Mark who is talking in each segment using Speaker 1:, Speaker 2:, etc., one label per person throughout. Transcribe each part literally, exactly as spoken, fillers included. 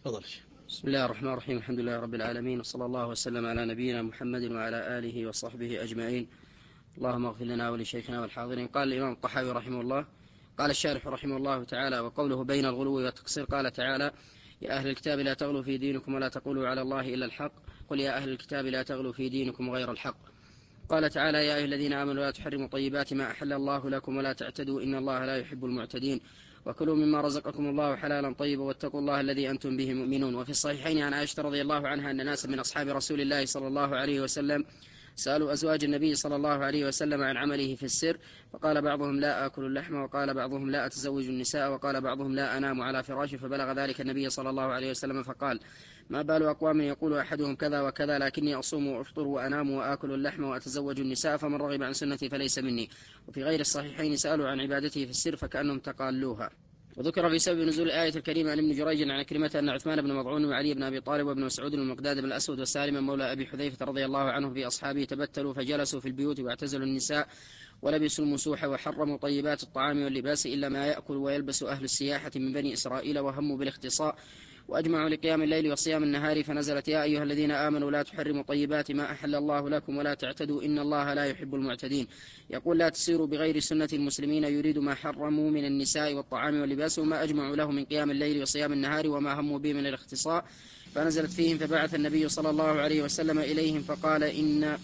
Speaker 1: تفضل.
Speaker 2: بسم الله الرحمن الرحيم. الحمد لله رب العالمين، وصلى الله وسلم على نبينا محمد وعلى آله وصحبه أجمعين. اللهم اغفر لنا ولشيخنا والحاضرين. قال الإمام الطحاوي رحمه الله، قال الشارح رحمه الله تعالى: وقوله بين الغلو والتقصير، قال تعالى: يا أهل الكتاب لا تغلوا في دينكم ولا تقولوا على الله إلا الحق، قل يا أهل الكتاب لا تغلوا في دينكم غير الحق. قال تعالى: يا أيها الذين آمنوا لا تحرموا طيبات ما أحل الله لكم ولا تعتدوا إن الله لا يحب المعتدين، وكلوا مما رزقكم الله حلالا طيبا واتقوا الله الذي أنتم به مؤمنون. وفي الصحيحين عن عائشة رضي الله عنها أن ناسا من أصحاب رسول الله صلى الله عليه وسلم سألوا أزواج النبي صلى الله عليه وسلم عن عمله في السر، فقال بعضهم: لا آكل اللحم، وقال بعضهم: لا أتزوج النساء، وقال بعضهم: لا أنام على فراشي. فبلغ ذلك النبي صلى الله عليه وسلم فقال: ما بال أقوام يقول أحدهم كذا وكذا، لكني أصوم وأفطر وأنام وآكل اللحم وأتزوج النساء، فمن رغب عن سنتي فليس مني. وفي غير الصحيحين سألوا عن عبادته في السر فكأنهم تقالوها. وذكر في سبب نزول الآية الكريمة عن ابن جريج عن كلمة أن عثمان بن مظعون وعلي بن أبي طالب وابن مسعود والمقداد بن الأسود وسالم مولى أبي حذيفة رضي الله عنه في أصحابه تبتلوا فجلسوا في البيوت واعتزلوا النساء ولبسوا المسوح وحرموا طيبات الطعام واللباس إلا ما يأكل ويلبس أهل السياحة من بني إسرائيل، وهموا بالاختصاء وأجمعوا لقيام الليل وصيام النهار، فنزلت: يا أيها الذين آمنوا لا تحرموا طيبات ما أحل الله لكم ولا تعتدوا إن الله لا يحب المعتدين. يقول: لا تسيروا بغير سنة المسلمين، يريد ما حرموا من النساء والطعام واللباس وما أجمعوا له من قيام الليل وصيام النهار وما هموا به من الاختصاء، فنزلت فيهم. فبعث النبي صلى الله عليه وسلم إليهم فقال: إن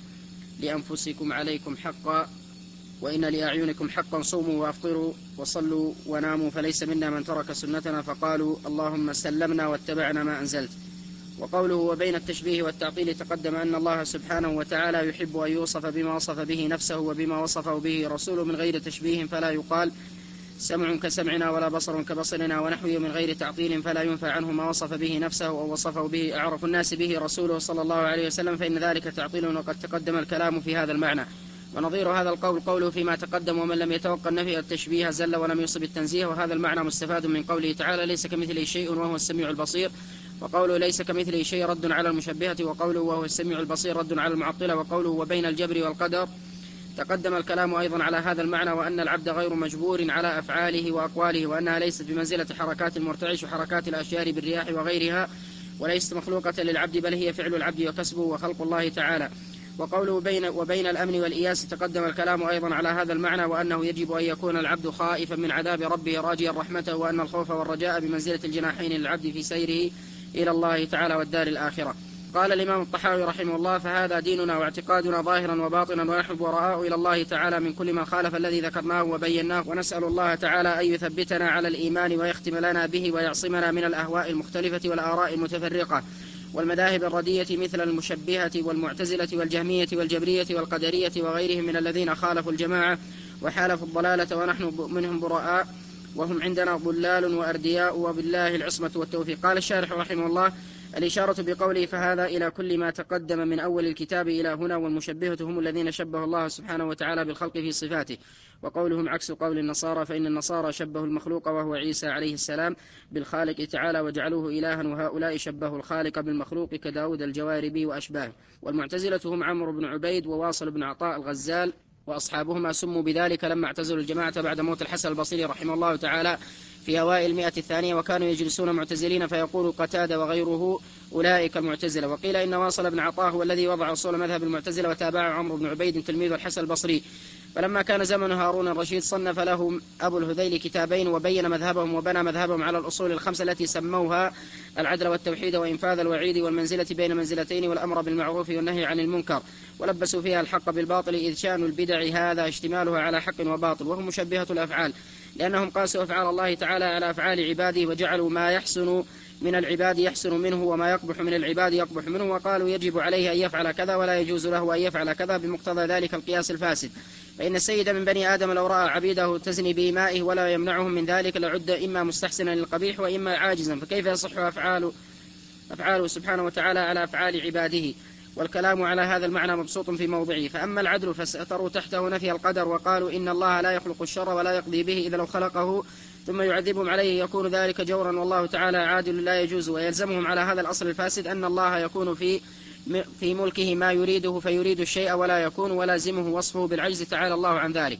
Speaker 2: لأنفسكم عليكم حقا، وإن لأعينكم حقا، صوموا وأفطروا وصلوا وناموا، فليس منا من ترك سنتنا. فقالوا: اللهم سلمنا واتبعنا ما أنزلت. وقوله: وبين التشبيه والتعطيل، تقدم أن الله سبحانه وتعالى يحب أن يوصف بما وصف به نفسه وبما وصفه به رسوله من غير تشبيه، فلا يقال سمع كسمعنا ولا بصر كبصرنا ونحوه من غير تعطيل، فلا ينفع عنه ما وصف به نفسه أو وصفه به أعرف الناس به رسوله صلى الله عليه وسلم، فإن ذلك تعطيل، وقد تقدم الكلام في هذا المعنى. ونظير هذا القول قوله فيما تقدم: ومن لم يتوقع النفي التشبيه زل ولم يصب التنزيه. وهذا المعنى مستفاد من قوله تعالى: ليس كمثله شيء وهو السميع البصير. وقوله ليس كمثله شيء رد على المشبهة، وقوله وهو السميع البصير رد على المعطلة. وقوله وبين الجبر والقدر تقدم الكلام أيضا على هذا المعنى، وأن العبد غير مجبور على أفعاله وأقواله، وأنها ليست بمنزلة حركات المرتعش وحركات الأشجار بالرياح وغيرها، وليست مخلوقة للعبد، بل هي فعل العبد وكسبه وخلق الله تعالى. وقوله بين وبين الأمن والإياس تقدم الكلام أيضا على هذا المعنى، وأنه يجب أن يكون العبد خائفا من عذاب ربه راجيا رحمته، وأن الخوف والرجاء بمنزلة الجناحين للعبد في سيره إلى الله تعالى والدار الآخرة. قال الإمام الطحاوي رحمه الله: فهذا ديننا واعتقادنا ظاهرا وباطنا، ونحن براء إلى الله تعالى من كل من خالف الذي ذكرناه وبيناه، ونسأل الله تعالى أن يثبتنا على الإيمان ويختم لنا به ويعصمنا من الأهواء المختلفة والآراء المتفرقة والمذاهب الردية مثل المشبهة والمعتزلة والجهمية والجبرية والقدرية وغيرهم من الذين خالفوا الجماعة وحالفوا الضلالة، ونحن منهم براء وهم عندنا ضلال وأردياء، وبالله العصمة والتوفيق. قال الشارح رحمه الله: الإشارة بقوله فهذا إلى كل ما تقدم من أول الكتاب إلى هنا، والمشبهة هم الذين شبه الله سبحانه وتعالى بالخلق في صفاته، وقولهم عكس قول النصارى، فإن النصارى شبهوا المخلوق وهو عيسى عليه السلام بالخالق تعالى وجعلوه إلها، وهؤلاء شبهوا الخالق بالمخلوق كداود الجواربي وأشباهه. والمعتزلة هم عمرو بن عبيد وواصل بن عطاء الغزال وأصحابهما، سموا بذلك لما اعتزلوا الجماعة بعد موت الحسن البصري رحمه الله تعالى في أوائل المئة الثانية، وكانوا يجلسون معتزلين، فيقول قتادة وغيره أولئك المعتزلة. وقيل إن واصل بن عطاء هو الذي وضع أصول مذهب المعتزلة، وتابعه عمرو بن عبيد تلميذ الحسن البصري. فلما كان زمن هارون الرشيد صنف لهم أبو الهذيل كتابين وبين مذهبهم وبنى مذهبهم على الأصول الخمسة التي سموها العدل والتوحيد وإنفاذ الوعيد والمنزلة بين منزلتين والأمر بالمعروف والنهي عن المنكر، ولبسوا فيها الحق بالباطل، إذ شأن البدع هذا اشتمالها على حق وباطل، وهم مشبهة الأفعال، لأنهم قاسوا أفعال الله تعالى على أفعال عباده، وجعلوا ما يحسن من العباد يحسن منه وما يقبح من العباد يقبح منه، وقالوا يجب عليه أن يفعل كذا ولا يجوز له أن يفعل كذا بمقتضى ذلك القياس الفاسد. فإن السيد من بني آدم لو رأى عبيده تزني بإمائه ولا يمنعهم من ذلك لعد إما مستحسنا للقبيح وإما عاجزا، فكيف يصح أفعاله أفعاله سبحانه وتعالى على أفعال عباده؟ والكلام على هذا المعنى مبسوط في موضعه. فأما العدل فسأتروا تحته نفي القدر، وقالوا إن الله لا يخلق الشر ولا يقضي به، إذا لو خلقه ثم يعذبهم عليه يكون ذلك جورا، والله تعالى عادل لا يجوز. ويلزمهم على هذا الأصل الفاسد أن الله يكون في في ملكه ما يريده فيريد الشيء ولا يكون، ولازمه وصفه بالعجز تعالى الله عن ذلك.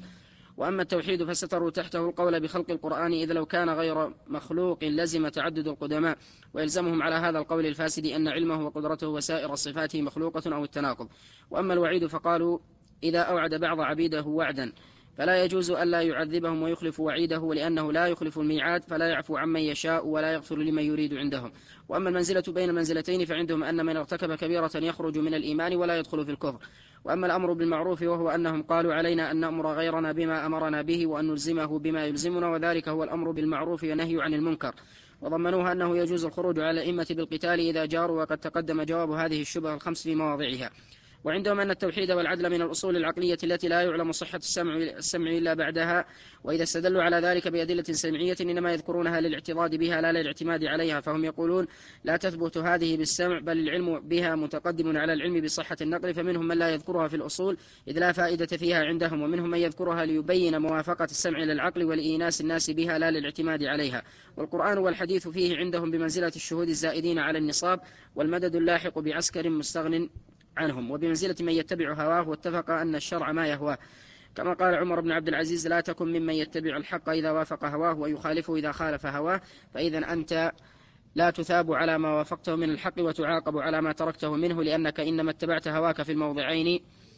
Speaker 2: وأما التوحيد فستروا تحته القول بخلق القرآن، إذ لو كان غير مخلوق لزم تعدد القدماء، ويلزمهم على هذا القول الفاسد أن علمه وقدرته وسائر صفاته مخلوقة أو التناقض. وأما الوعيد فقالوا إذا أوعد بعض عبيده وعدا فلا يجوز ألا يعذبهم ويخلف وعيده، لأنه لا يخلف الميعاد، فلا يعفو عمن يشاء ولا يغفر لمن يريد عندهم. وأما المنزلة بين المنزلتين فعندهم أن من ارتكب كبيرة يخرج من الإيمان ولا يدخل في الكفر. وأما الأمر بالمعروف وهو أنهم قالوا علينا أن نأمر غيرنا بما أمرنا به وأن نلزمه بما يلزمنا، وذلك هو الأمر بالمعروف ونهي عن المنكر. وضمنوها أنه يجوز الخروج على الأئمة بالقتال إذا جاروا، وقد تقدم جواب هذه الشبهة الخمس في مواضعها. وعندهم أن التوحيد والعدل من الأصول العقلية التي لا يعلم صحة السمع, السمع إلا بعدها، وإذا استدلوا على ذلك بأدلة سمعية إنما يذكرونها للاعتضاد بها لا للاعتماد عليها، فهم يقولون لا تثبت هذه بالسمع، بل العلم بها متقدم على العلم بصحة النقل. فمنهم من لا يذكرها في الأصول إذ لا فائدة فيها عندهم، ومنهم من يذكرها ليبين موافقة السمع للعقل ولإيناس الناس بها لا للاعتماد عليها. والقرآن والحديث فيه عندهم بمنزلة الشهود الزائدين على النصاب، والمدد اللاحق بعسكر مستغن عنهم، وبمنزلة من يتبع هواه، واتفق أن الشرع ما يهواه، كما قال عمر بن عبد العزيز لا تكن ممن يتبع الحق إذا وافق هواه ويخالفه إذا خالف هواه، فإذا أنت لا تثاب على ما وافقته من الحق وتعاقب على ما تركته منه، لأنك إنما اتبعت هواك في الموضعين،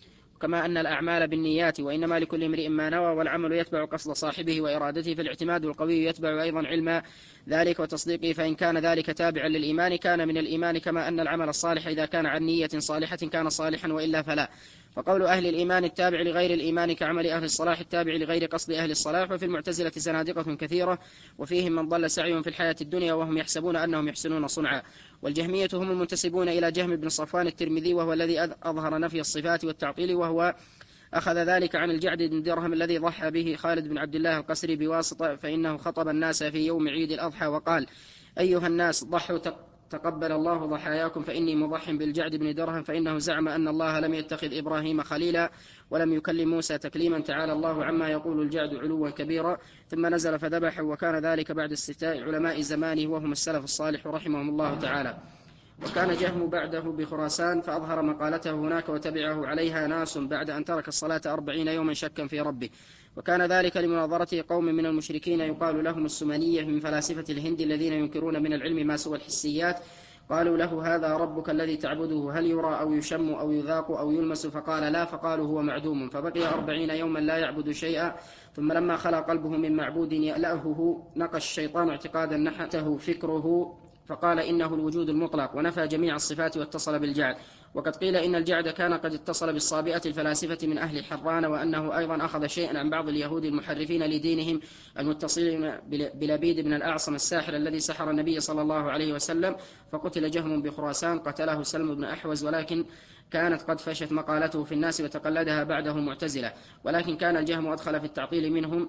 Speaker 2: كما أن الأعمال بالنيات وإنما لكل امرئ ما نوى، والعمل يتبع قصد صاحبه وإرادته، فالاعتماد القوي يتبع أيضا علم ذلك وتصديقه، فإن كان ذلك تابعا للإيمان كان من الإيمان، كما أن العمل الصالح إذا كان عن نية صالحة كان صالحا وإلا فلا. فقول أهل الإيمان التابع لغير الإيمان كعمل أهل الصلاح التابع لغير قصد أهل الصلاح. وفي المعتزلة زنادقة كثيرة، وفيهم من ضل سعيهم في الحياة الدنيا وهم يحسبون أنهم يحسنون صنعا. والجهمية هم المنتسبون إلى جهم بن صفوان الترمذي، وهو الذي أظهر نفي الصفات والتعطيل، وهو أخذ ذلك عن الجعد بن درهم الذي ضحى به خالد بن عبد الله القسري بواسطة، فإنه خطب الناس في يوم عيد الأضحى وقال أيها الناس ضحوا تقبل الله ضحاياكم، فإني مضح بالجعد بن درهم، فإنه زعم أن الله لم يتخذ إبراهيم خليلا ولم يكلم موسى تكليما، تعالى الله عما يقول الجعد علوا كبيرا. ثم نزل فذبح، وكان ذلك بعد استفتاء علماء زمانه وهم السلف الصالح رحمهم الله تعالى. وكان جهم بعده بخراسان فأظهر مقالته هناك وتبعه عليها ناس بعد أن ترك الصلاة أربعين يوما شكا في ربه، وكان ذلك لمناظرته قوم من المشركين يقال لهم السمنية من فلاسفة الهند الذين ينكرون من العلم ما سوى الحسيات. قالوا له هذا ربك الذي تعبده هل يرى أو يشم أو يذاق أو يلمس؟ فقال لا، فقالوا هو معدوم، فبقي أربعين يوما لا يعبد شيئا، ثم لما خلى قلبه من معبود يألهه نقش الشيطان اعتقادا نحته فكره فقال إنه الوجود المطلق، ونفى جميع الصفات واتصل بالجعد. وقد قيل إن الجعد كان قد اتصل بالصابئة الفلاسفة من أهل حران، وأنه أيضا أخذ شيئا عن بعض اليهود المحرفين لدينهم المتصلين بلبيد بن الأعصم الساحر الذي سحر النبي صلى الله عليه وسلم، فقتل جهم بخراسان قتله سلم بن أحوز، ولكن كانت قد فشت مقالته في الناس وتقلدها بعده معتزلة، ولكن كان الجهم أدخل في التعطيل منهم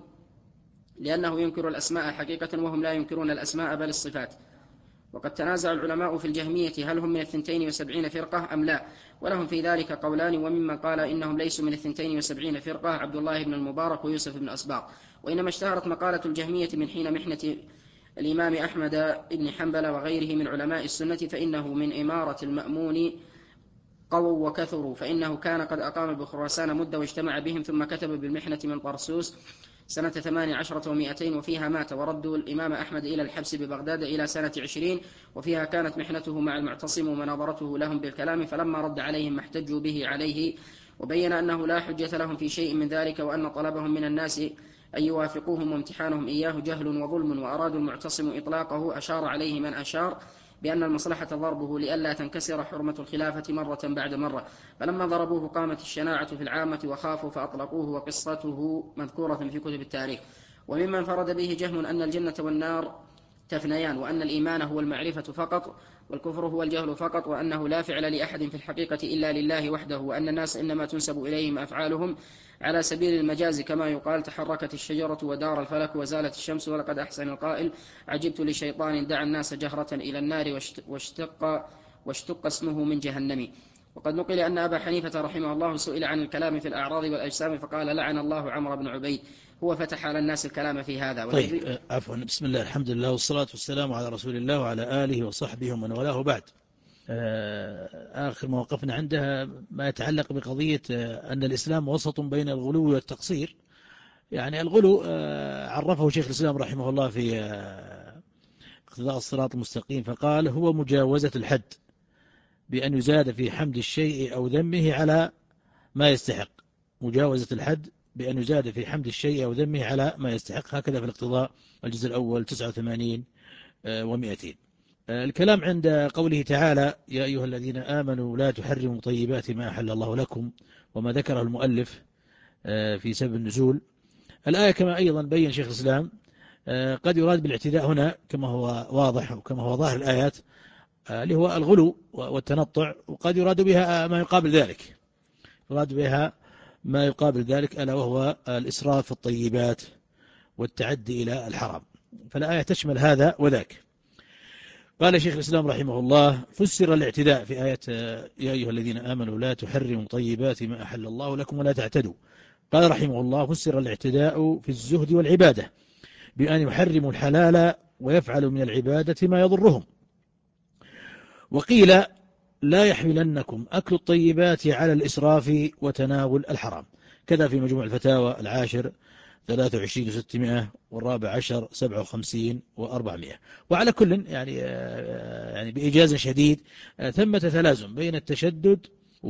Speaker 2: لأنه ينكر الأسماء حقيقة وهم لا ينكرون الأسماء بل الصفات. وقد تنازع العلماء في الجهمية هل هم من الثنتين وسبعين فرقة أم لا، ولهم في ذلك قولان، وممن قال إنهم ليسوا من الثنتين وسبعين فرقة عبد الله بن المبارك ويوسف بن أسباط. وإنما اشتهرت مقالة الجهمية من حين محنة الإمام أحمد بن حنبل وغيره من علماء السنة، فإنه من إمارة المأمون قووا وكثروا، فإنه كان قد أقام بخراسان مدة واجتمع بهم، ثم كتب بالمحنة من طرسوس سنة ثمان عشرة ومائتين وفيها مات، وردوا الإمام أحمد إلى الحبس ببغداد إلى سنة عشرين، وفيها كانت محنته مع المعتصم ومناظرته لهم بالكلام، فلما رد عليهم ما احتجوا به عليه وبين أنه لا حجة لهم في شيء من ذلك، وأن طلبهم من الناس أن يوافقوهم وامتحانهم إياه جهل وظلم، وأرادوا المعتصم إطلاقه، أشار عليه من أشار بأن المصلحة ضربه لئلا تنكسر حرمة الخلافة مرة بعد مرة، فلما ضربوه قامت الشناعة في العامة وخافوا فأطلقوه، وقصته مذكورة في كتب التاريخ. وممن فرد به جهم أن الجنة والنار تفنيان، وأن الإيمان هو المعرفة فقط والكفر هو الجهل فقط، وأنه لا فعل لأحد في الحقيقة إلا لله وحده، وأن الناس إنما تنسب إليهم أفعالهم على سبيل المجاز، كما يقال تحركت الشجرة ودار الفلك وزالت الشمس، ولقد أحسن القائل عجبت لشيطان دعا الناس جهرة إلى النار واشتق, واشتق اسمه من جهنم. وقد نقل أن أبا حنيفة رحمه الله سئل عن الكلام في الأعراض والأجسام فقال لعن الله عمرو بن عبيد، هو فتح على الناس الكلام في هذا.
Speaker 1: طيب عفوا، بسم الله الحمد لله والصلاة والسلام على رسول الله وعلى آله وصحبه ومن والاه، بعد. آخر موقفنا عندها ما يتعلق بقضية أن الإسلام وسط بين الغلو والتقصير. يعني الغلو عرفه شيخ الإسلام رحمه الله في اقتضاء الصراط المستقيم، فقال هو مجاوزة الحد بأن يزاد في حمد الشيء أو ذمه على ما يستحق. مجاوزة الحد بأن يزاد في حمد الشيء أو ذمه على ما يستحق. هكذا في الاقتضاء الجزء الأول تسعة وثمانين ومئتين. الكلام عند قوله تعالى يا أيها الذين آمنوا لا تحرموا طيبات ما أحل الله لكم، وما ذكره المؤلف في سبب النزول. الآية كما أيضا بين شيخ الإسلام قد يراد بالاعتداء هنا كما هو واضح وكما هو ظاهر الآيات اللي هو الغلو والتنطع، وقد يراد بها ما يقابل ذلك، يراد بها ما يقابل ذلك ألا وهو الإسراف في الطيبات والتعدي إلى الحرام. فالآية تشمل هذا وذاك. قال شيخ الإسلام رحمه الله فسر الاعتداء في آية يا أيها الذين آمنوا لا تحرموا طيبات ما أحل الله لكم ولا تعتدوا. قال رحمه الله فسر الاعتداء في الزهد والعبادة بأن يحرموا الحلال ويفعلوا من العبادة ما يضرهم. وقيل لا يحملنكم أكل الطيبات على الإسراف وتناول الحرام. كذا في مجموع الفتاوى العاشر ثلاثة وعشرين وستمائة والرابع عشر سبعة وخمسين وأربعمائة. وعلى كل يعني يعني بإيجاز شديد ثمة تلازم بين التشدد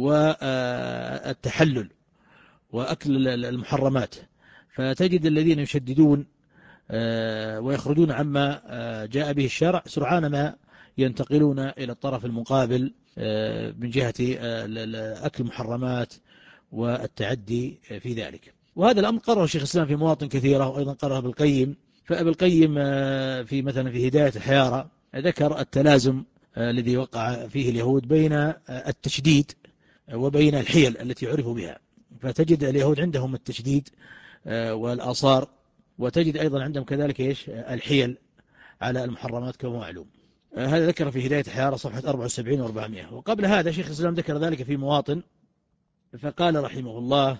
Speaker 1: والتحلل وأكل المحرمات، فتجد الذين يشددون ويخرجون عما جاء به الشرع سرعان ما ينتقلون إلى الطرف المقابل من جهة أكل المحرمات والتعدي في ذلك. وهذا الأمر قرره شيخ الإسلام في مواطن كثيرة، وأيضا قرره ابن القيم. فابن القيم في مثلا في هداية الحيارى ذكر التلازم الذي وقع فيه اليهود بين التشديد وبين الحيل التي عرفوا بها. فتجد اليهود عندهم التشديد والآثار، وتجد أيضا عندهم كذلك إيش الحيل على المحرمات كما معلوم. هذا ذكر في هداية الحيارى صفحة أربعة وسبعين وأربعمائة. وقبل هذا شيخ الإسلام ذكر ذلك في مواطن، فقال رحمه الله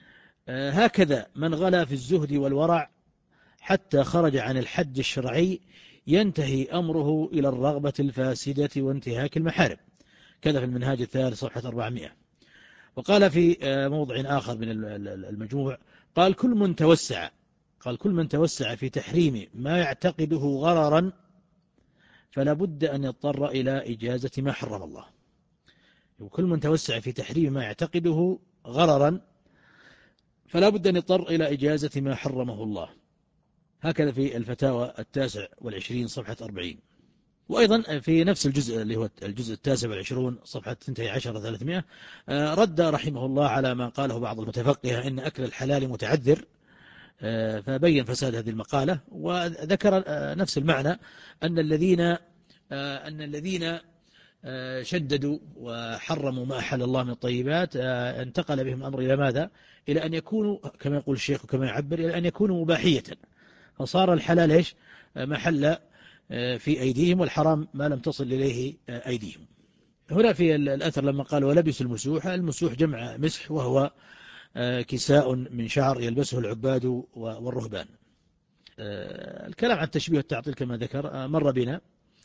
Speaker 1: هكذا من غلا في الزهد والورع حتى خرج عن الحد الشرعي ينتهي أمره إلى الرغبة الفاسدة وانتهاك المحارم. كذا في المنهاج الثالث صفحة أربعمائة. وقال في موضع آخر من المجموع قال كل من توسع قال كل من توسع في تحريم ما يعتقده غررا فلا بد أن يضطر إلى إجازة ما حرم الله. وكل من توسع في تحريم ما يعتقده غررا فلا بد أن يضطر إلى إجازة ما حرمه الله. هكذا في الفتاوى التاسع والعشرين صفحة أربعين. وأيضا في نفس الجزء اللي هو الجزء التاسع والعشرون صفحة اثنتي عشر ثلاثمائة رد رحمه الله على ما قاله بعض المتفقهة إن أكل الحلال متعذر، فبين فساد هذه المقالة، وذكر نفس المعنى أن الذين أن الذين شددوا وحرموا ما أحل الله من الطيبات انتقل بهم الأمر إلى ماذا؟ إلى أن يكونوا كما يقول الشيخ وكما يعبر إلى أن يكونوا مباحية، فصار الحلال إيش محل في أيديهم والحرام ما لم تصل إليه أيديهم. هنا في الأثر لما قال ولبس المسوح، المسوح جمع مسح وهو كساء من شعر يلبسه العباد والرهبان. الكلام عن التشبيه والتعطيل كما ذكر مر بنا.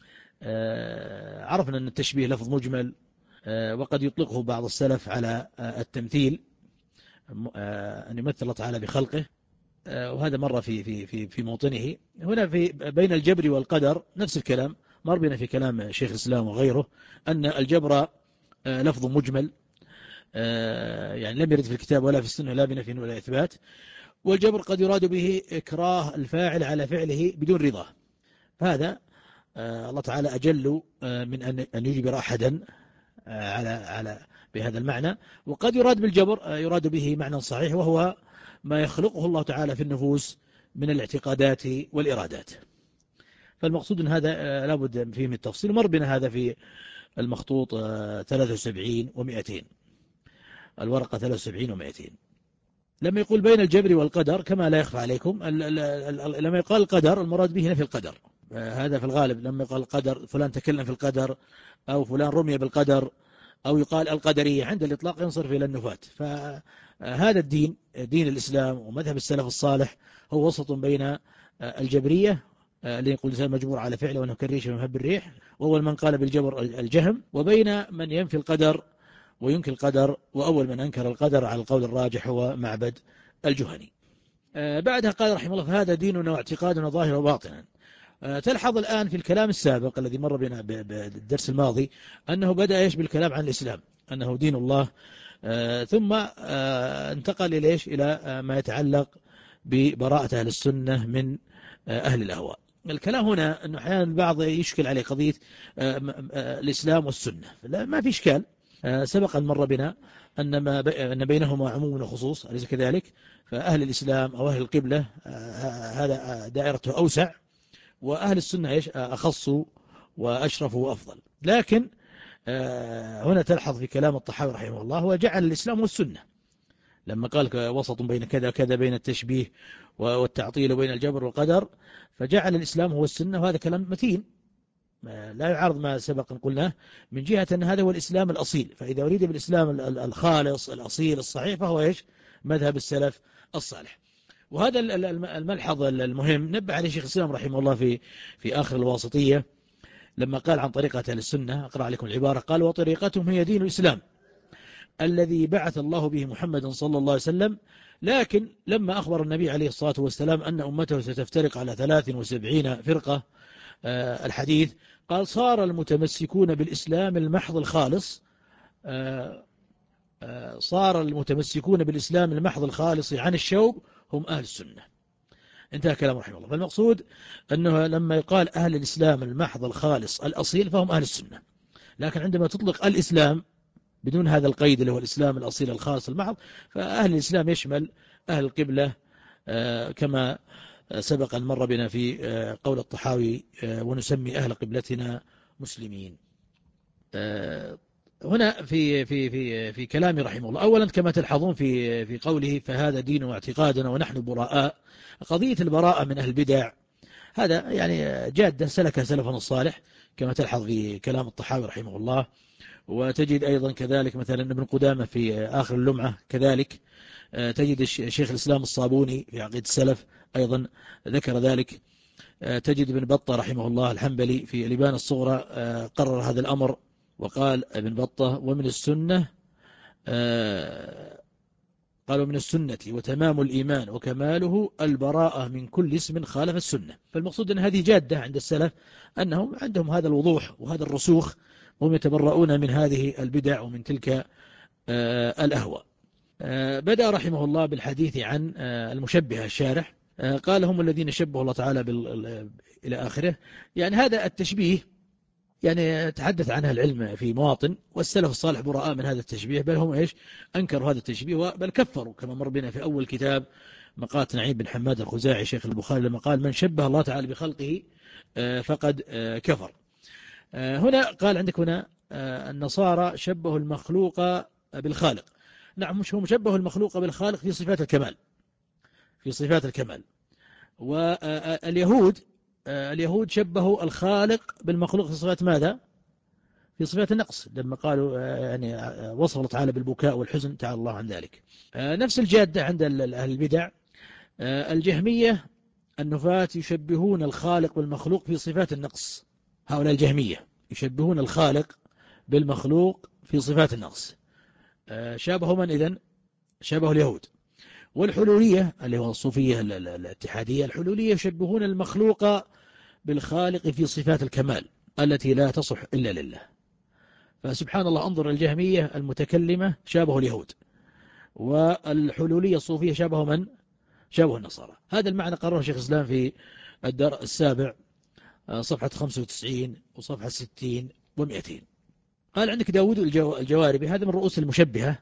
Speaker 1: عرفنا أن التشبيه لفظ مجمل، وقد يطلقه بعض السلف على التمثيل، أن يمثل الله تعالى بخلقه، وهذا مر في في في في موطنه. هنا في بين الجبر والقدر نفس الكلام مر بنا في كلام شيخ الإسلام وغيره، أن الجبر لفظ مجمل يعني لم يرد في الكتاب ولا في السنة لا بنفي ولا إثبات، والجبر قد يراد به إكراه الفاعل على فعله بدون رضاه. هذا الله تعالى أجل من أن يجبر أحدا على على بهذا المعنى. وقد يراد بالجبر يراد به معنى صحيح، وهو ما يخلقه الله تعالى في النفوس من الاعتقادات والإرادات. فالمقصود أن هذا لابد فيه من التفصيل. مر بنا هذا في المخطوط ثلاثة وسبعين ومئتين، الورقة ثلاثة وسبعين ومئتين. لما يقول بين الجبر والقدر كما لا يخفى عليكم، لما يقال القدر المراد به نفي القدر، هذا في الغالب. لما يقال القدر فلان تكلم في القدر أو فلان رمي بالقدر أو يقال القدرية، عند الإطلاق ينصرف إلى النفاة. فهذا الدين دين الإسلام ومذهب السلف الصالح هو وسط بين الجبرية اللي يقول الإنسان مجبور على فعله وأنه كالريش ومهب الريح، وأول من قال بالجبر الجهم، وبين من ينفي القدر وينكر القدر، وأول من أنكر القدر على القول الراجح هو معبد الجهني. بعدها قال رحمه الله: فهذا ديننا واعتقادنا ظاهرا وباطنا. تلحظ الآن في الكلام السابق الذي مر بنا بالدرس الماضي أنه بدأ إيش بالكلام عن الإسلام، أنه دين الله، ثم انتقل إلى إيش إلى ما يتعلق ببراءة أهل السنة من أهل الأهواء. الكلام هنا أنه أحيانا البعض يشكل عليه قضية الإسلام والسنة. لا، ما في إشكال. سبق أن مر بنا أن ما أن بينهما عموم وخصوص، أليس كذلك؟ فأهل الإسلام أو أهل القبلة هذا دائرته أوسع، وأهل السنة إيش أخص وأشرف وأفضل. لكن هنا تلحظ في كلام الطحاوي رحمه الله هو جعل الإسلام والسنة لما قال وسط بين كذا كذا، بين التشبيه والتعطيل وبين الجبر والقدر، فجعل الإسلام هو السنة، وهذا كلام متين لا يعارض ما سبق أن قلناه من جهة أن هذا هو الإسلام الأصيل. فإذا أريد بالإسلام الخالص الأصيل الصحيح فهو إيش؟ مذهب السلف الصالح. وهذا الملحظ المهم نبه عليه شيخ الإسلام رحمه الله في في آخر الواسطية لما قال عن طريقة أهل السنة. أقرأ لكم العبارة: قال: وطريقتهم هي دين الإسلام الذي بعث الله به محمد صلى الله عليه وسلم. لكن لما أخبر النبي عليه الصلاة والسلام أن أمته ستفترق على ثلاث وسبعين فرقة الحديث، قال: صار المتمسكون بالإسلام المحض الخالص صار المتمسكون بالإسلام المحض الخالص عن الشوب هم أهل السنة. انتهى كلام رحمه الله. فالمقصود أنه لما يقال أهل الإسلام المحض الخالص الأصيل فهم أهل السنة. لكن عندما تطلق الإسلام بدون هذا القيد اللي هو الإسلام الأصيل الخالص المحض، فأهل الإسلام يشمل أهل القبلة كما سبق أن مر بنا في قول الطحاوي: ونسمي أهل قبلتنا مسلمين. هنا في في في في كلامي رحمه الله، أولا كما تلحظون في في قوله: فهذا دين واعتقادنا ونحن براء. قضية البراءة من أهل البدع هذا يعني جادة سلك سلفنا الصالح كما تلحظ في كلام الطحاوي رحمه الله. وتجد أيضا كذلك مثلا ابن قدامة في آخر اللمعة كذلك، تجد شيخ الإسلام الصابوني في عقيدة السلف أيضا ذكر ذلك. تجد ابن بطة رحمه الله الحنبلي في الإبانة الصغرى قرر هذا الأمر، وقال ابن بطة: ومن السنة قالوا من السنة وتمام الإيمان وكماله البراءة من كل اسم خالف السنة. فالمقصود أن هذه جادة عند السلف، أنهم عندهم هذا الوضوح وهذا الرسوخ، وهم يتبرؤون من هذه البدع ومن تلك الأهواء. بدأ رحمه الله بالحديث عن المشبهة. الشارح قال: هم الذين شبهوا الله تعالى بال... إلى آخره. يعني هذا التشبيه يعني تحدث عنها العلم في مواطن، والسلف الصالح براء من هذا التشبيه، بل هم إيش أنكروا هذا التشبيه، بل كفروا كما مر بنا في أول كتاب مقالة نعيم بن حماد الخزاعي شيخ البخاري لما قال: من شبه الله تعالى بخلقه فقد كفر. هنا قال عندك هنا النصارى شبهوا المخلوق بالخالق. نعم، مش هم شبهوا المخلوق بالخالق في صفات الكمال، في صفات الكمال. واليهود اليهود شبهوا الخالق بالمخلوق في صفات ماذا؟ في صفات النقص، لما قالوا يعني وصف الله تعالى بالبكاء والحزن، تعالى الله عن ذلك. نفس الجادة عند أهل البدع. الجهمية النفاة يشبهون الخالق بالمخلوق في صفات النقص. هؤلاء الجهمية يشبهون الخالق بالمخلوق في صفات النقص. شابهوا من إذن؟ شابهوا اليهود. والحلولية اللي هو الصوفية الاتحادية، الحلولية يشبهون المخلوق بالخالق في صفات الكمال التي لا تصح إلا لله. فسبحان الله، انظر الجهمية المتكلمة شابه اليهود، والحلولية الصوفية شابه من؟ شابه النصارى. هذا المعنى قرره شيخ الإسلام في الدرء السابع صفحة خمسة وتسعين وصفحة ستين ومئتين. قال عندك داود الجواربي، هذا من رؤوس المشبهة،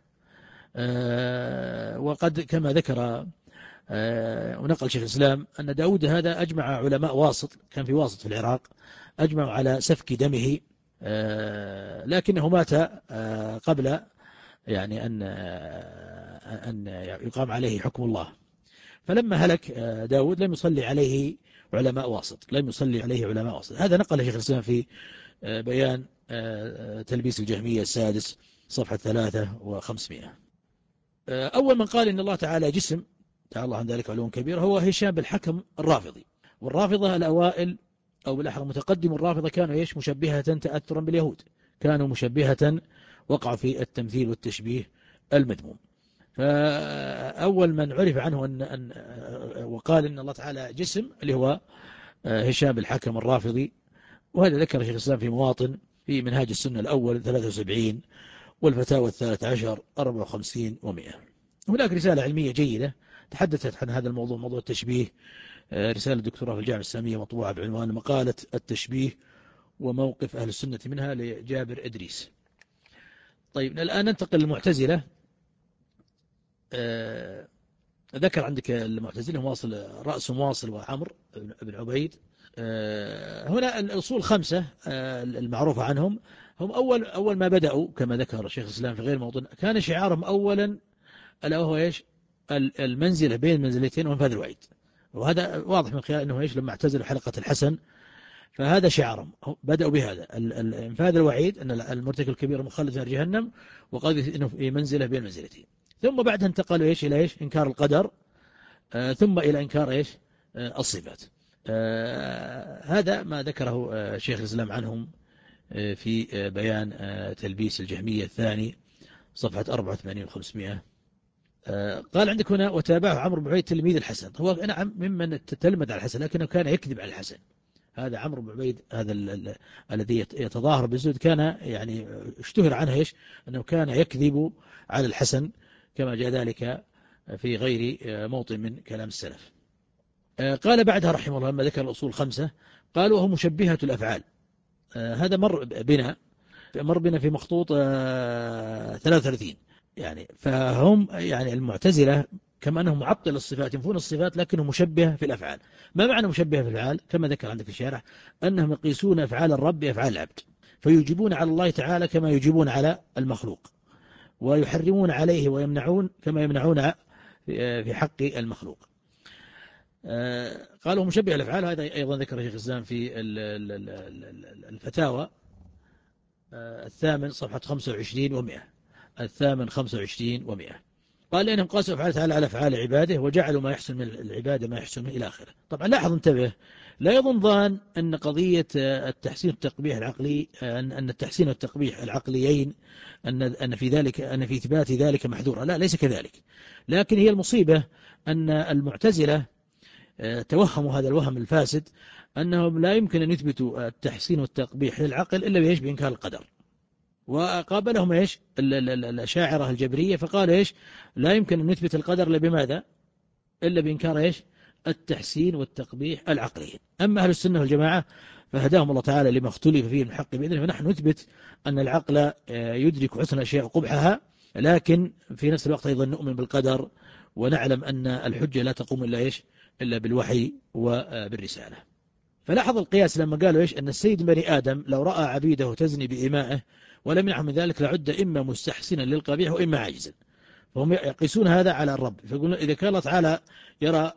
Speaker 1: وقد كما ذكر ونقل شيخ الإسلام أن داود هذا أجمع علماء واسط، كان في واسط في العراق، أجمعوا على سفك دمه، لكنه مات قبل يعني أن أن يقام عليه حكم الله. فلما هلك داود لم يصلي عليه علماء واسط، لم يصلي عليه علماء واسط. هذا نقل شيخ الإسلام في بيان تلبيس الجهمية السادس صفحة ثلاثة وخمسمائة. أول من قال إن الله تعالى جسم، تعالى الله عن ذلك علوم كبير، هو هشام بالحكم الرافضي. والرافضة الأوائل أو بالأحرى متقدم الرافضة كانوا إيش؟ مشبهة تأثرا باليهود، كانوا مشبهة وقعوا في التمثيل والتشبيه المذموم. فأول من عرف عنه أن وقال إن الله تعالى جسم، اللي هو هشام الحكم الرافضي. وهذا ذكر شيخ الإسلام في مواطن في منهاج السنة الأول ثلاثة وسبعين، والفتاوى الثالث عشر أربعة وخمسين ومئة. هناك رسالة علمية جيدة تحدثت عن هذا الموضوع، موضوع التشبيه، رسالة دكتوراه في الجامعة الإسلامية مطبوعة بعنوان مقالة التشبيه وموقف أهل السنة منها لجابر إدريس. طيب الآن ننتقل للمعتزلة. آه ذكر عندك المعتزلة مواصل رأس مواصل وعمر بن عبيد. آه هنا الأصول خمسة آه المعروفة عنهم، هم أول أول ما بدأوا كما ذكر شيخ الإسلام في غير موطن، كان شعارهم أولا ألا وهو إيش؟ المنزلة بين المنزلتين وانفاذ الوعيد. وهذا واضح من خلال أنه إيش لما اعتزلوا حلقة الحسن، فهذا شعارهم، بدأوا بهذا انفاذ الوعيد أن المرتكب الكبير مخلد في جهنم، وقال إنه في منزلة بين المنزلتين. ثم بعدها انتقلوا إيش إلى إيش؟ إنكار القدر، آه ثم إلى إنكار إيش؟ آه الصفات. آه هذا ما ذكره آه شيخ الإسلام عنهم آه في آه بيان آه تلبيس الجهمية الثاني صفحة أربعة وثمانين وخمسمائة. آه قال عندك هنا وتابعه عمرو بن عبيد تلميذ الحسن، هو نعم ممن تتلمذ على الحسن لكنه كان يكذب على الحسن. هذا عمرو بن عبيد هذا الذي يتظاهر بالزهد كان يعني اشتهر عنه ايش؟ انه كان يكذب على الحسن، كما جاء ذلك في غير موطن من كلام السلف. قال بعدها رحمه الله لما ذكر الأصول خمسة، قال وهو مشبهة الأفعال. هذا مر بنا مر بنا في مخطوط ثلاثة وثلاثين. يعني فهم يعني المعتزلة كما أنهم معطل الصفات ينفون الصفات لكنهم مشبهة في الأفعال. ما معنى مشبهة في الأفعال؟ كما ذكر عندك في الشارح أنهم يقيسون أفعال الرب بأفعال العبد، فيجيبون على الله تعالى كما يجيبون على المخلوق، ويحرمون عليه ويمنعون كما يمنعون في حق المخلوق. قالوا مشبه الأفعال. هذا أيضا ذكر شيخ الإسلام في الفتاوى الثامن صفحة خمسة وعشرين ومئة، الثامن خمسة وعشرين ومئة. قال لأنهم قاسوا أفعال تعالى على أفعال عباده وجعلوا ما يحسن من العبادة ما يحسن من إلى آخره. طبعا لاحظ انتبه، لا يظن ظان أن قضية التحسين والتقبيح العقلي أن التحسين والتقبيح العقليين أن أن في ذلك أن في إثبات ذلك محذورة، لا ليس كذلك. لكن هي المصيبة أن المعتزلة توهموا هذا الوهم الفاسد أنهم لا يمكن أن يثبتوا التحسين والتقبيح للعقل إلا بإيش؟ بإنكار القدر. وقابلهم إيش الأشاعرة الجبرية فقالوا إيش؟ لا يمكن أن نثبت القدر إلا بماذا؟ إلا بإنكار إيش؟ التحسين والتقبيح العقلي. أما أهل السنة والجماعة فهداهم الله تعالى لما اختلف فيه من الحق بإذنه، فنحن نثبت أن العقل يدرك حسن الأشياء وقبحها، لكن في نفس الوقت أيضا نؤمن بالقدر، ونعلم أن الحجة لا تقوم إلا إيش؟ إلا بالوحي وبالرسالة. فلاحظ القياس لما قالوا إيش؟ أن السيد بني آدم لو رأى عبيده تزني بإمائه ولم ينعم من ذلك لعد إما مستحسنا للقبيح وإما عاجزا. فهم يقيسون هذا على الرب، فيقولون إذا كان الله تعالى يرى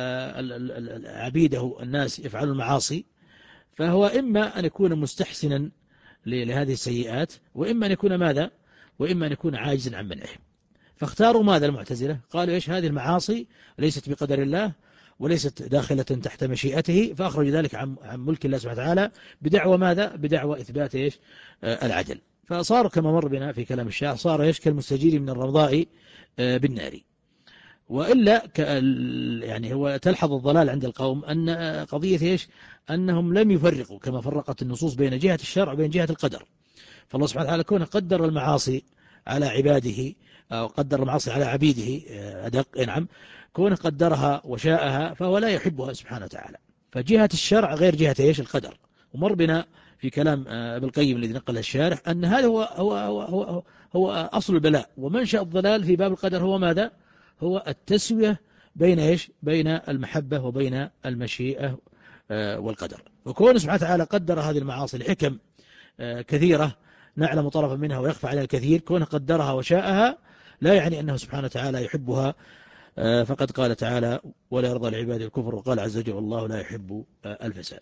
Speaker 1: عبيده الناس يفعلون المعاصي فهو إما أن يكون مستحسنا لهذه السيئات، وإما أن يكون ماذا؟ وإما أن يكون عاجزا عن منعهم. فاختاروا ماذا المعتزلة؟ قالوا إيش؟ هذه المعاصي ليست بقدر الله وليست داخلة تحت مشيئته، فأخرج ذلك عن ملك الله سبحانه وتعالى بدعوى ماذا؟ بدعوى إثبات إيش؟ آه العدل. فصار كما مر بنا في كلام الشاعر صار إيش؟ كالمستجير من الرمضاء آه بالنار. وإلا يعني هو تلحظ الضلال عند القوم أن قضية إيش؟ أنهم لم يفرقوا كما فرقت النصوص بين جهة الشرع وبين جهة القدر. فالله سبحانه وتعالى كونه قدر المعاصي على عباده أو قدر المعاصي على عبيده أدق نعم، كونه قدرها وشاءها فهو لا يحبها سبحانه وتعالى. فجهة الشرع غير جهة إيش؟ القدر. ومر بنا في كلام ابن القيم الذي نقله الشارح أن هذا هو, هو, هو, هو, هو أصل البلاء ومنشأ الضلال في باب القدر. هو ماذا؟ هو التسوية بين إيش؟ بين المحبة وبين المشيئة والقدر. وكونه سبحانه وتعالى قدر هذه المعاصي لحكم كثيرة نعلم طرفا منها ويخفى عليها الكثير، كونه قدرها وشاءها لا يعني أنه سبحانه وتعالى يحبها. فقد قال تعالى ولا يرضى العباد الكفر، وقال عز وجل والله لا يحب الفساد.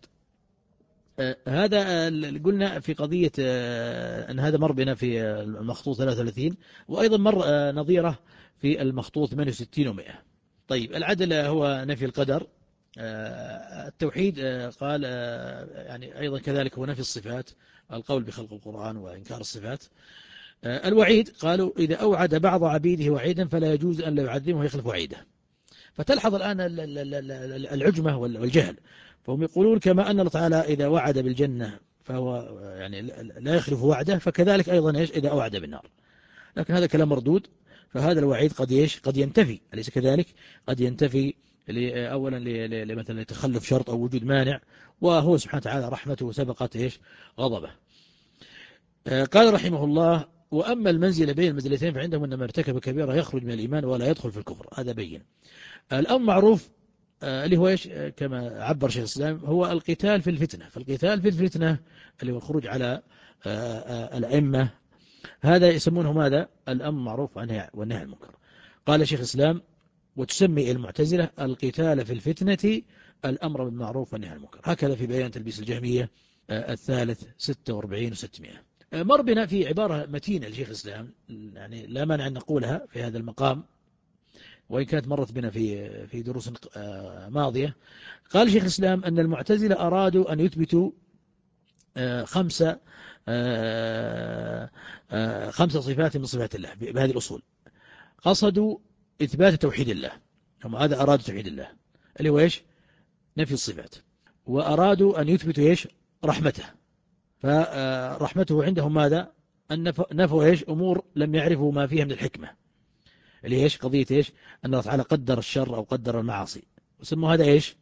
Speaker 1: هذا قلنا في قضية أن هذا مر بنا في المخطوط ثلاثة وثلاثين، وأيضا مر نظيره في المخطوط ثمانية وستين ومئة. طيب العدل هو نفي القدر. التوحيد قال يعني أيضا كذلك هو نفي الصفات، القول بخلق القرآن وإنكار الصفات. الوعيد قالوا إذا أوعد بعض عبيده وعيدا فلا يجوز أن لا يعذبه ويخلف وعيده. فتلحظ الآن العجمة والجهل. فهم يقولون كما أن الله تعالى إذا وعد بالجنة فهو يعني لا يخلف وعده، فكذلك أيضا إيش إذا أوعد بالنار. لكن هذا كلام مردود. فهذا الوعيد قد إيش قد ينتفي، أليس كذلك؟ قد ينتفي أولا لمثلا لتخلف شرط أو وجود مانع، وهو سبحانه وتعالى رحمته سبقت إيش غضبه. قال رحمه الله: وأما المنزل بين المنزلتين فعندهم أن من ارتكب كبيرة يخرج من الإيمان ولا يدخل في الكفر. هذا بين. الأمر معروف اللي هو إيش كما عبر شيخ الإسلام هو القتال في الفتنة. فالقتال في الفتنة اللي هو الخروج على الأئمة، هذا يسمونه ماذا؟ الأمر معروف والنهي عن المنكر. قال شيخ الإسلام: وتسمي المعتزلة القتال في الفتنة الأمر بالمعروف والنهي عن المنكر. هكذا في بيان تلبيس الجهمية الثالث ستة وأربعين وستمائة. مر بنا في عبارة متينة لشيخ الإسلام، يعني لا مانع أن نقولها في هذا المقام، وإن كانت مرت بنا في في دروس ماضية. قال شيخ الإسلام أن المعتزلة أرادوا أن يثبتوا خمسة خمسة صفات من صفات الله بهذه الأصول. قصدوا إثبات توحيد الله، هم هذا أرادوا توحيد الله اللي هو إيش؟ نفي الصفات. وأرادوا أن يثبتوا إيش؟ رحمته. فرحمته عندهم ماذا؟ أن نفوا إيش؟ أمور لم يعرفوا ما فيها من الحكمة، اللي إيش؟ قضية إيش؟ أن الله تعالى قدر الشر أو قدر المعاصي، وسموا هذا إيش؟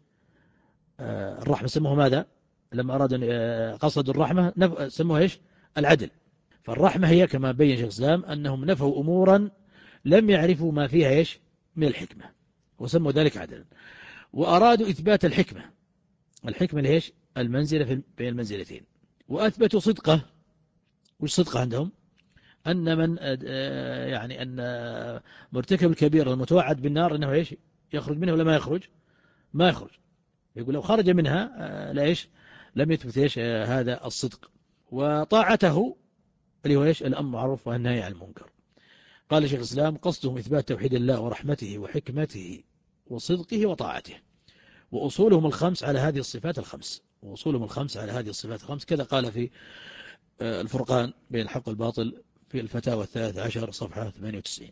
Speaker 1: آه الرحمة. سموه ماذا؟ لما أرادوا آه قصدوا الرحمة نف... سموها إيش؟ العدل. فالرحمة هي كما بين شيخ الإسلام أنهم نفوا أمورا لم يعرفوا ما فيها إيش؟ من الحكمة، وسموا ذلك عدلا. وأرادوا إثبات الحكمة. الحكمة ليش؟ المنزلة في بين المنزلتين. وأثبتوا صدقه. وش صدقه عندهم؟ أن من يعني أن مرتكب الكبيرة المتوعد بالنار أنه إيش؟ يخرج منها ولا ما يخرج؟ ما يخرج. يقول لو خرج منها لا إيش؟ لم يثبت إيش هذا الصدق. وطاعته اللي هو إيش؟ الأمر معروف والنهي عن المنكر. قال شيخ الإسلام: قصدهم إثبات توحيد الله ورحمته وحكمته وصدقه وطاعته. وأصولهم الخمس على هذه الصفات الخمس. وأصولهم الخمس على هذه الصفات الخمس. كذا قال في الفرقان بين الحق والباطل في الفتاوى الثالث عشر صفحة ثمانية وتسعين.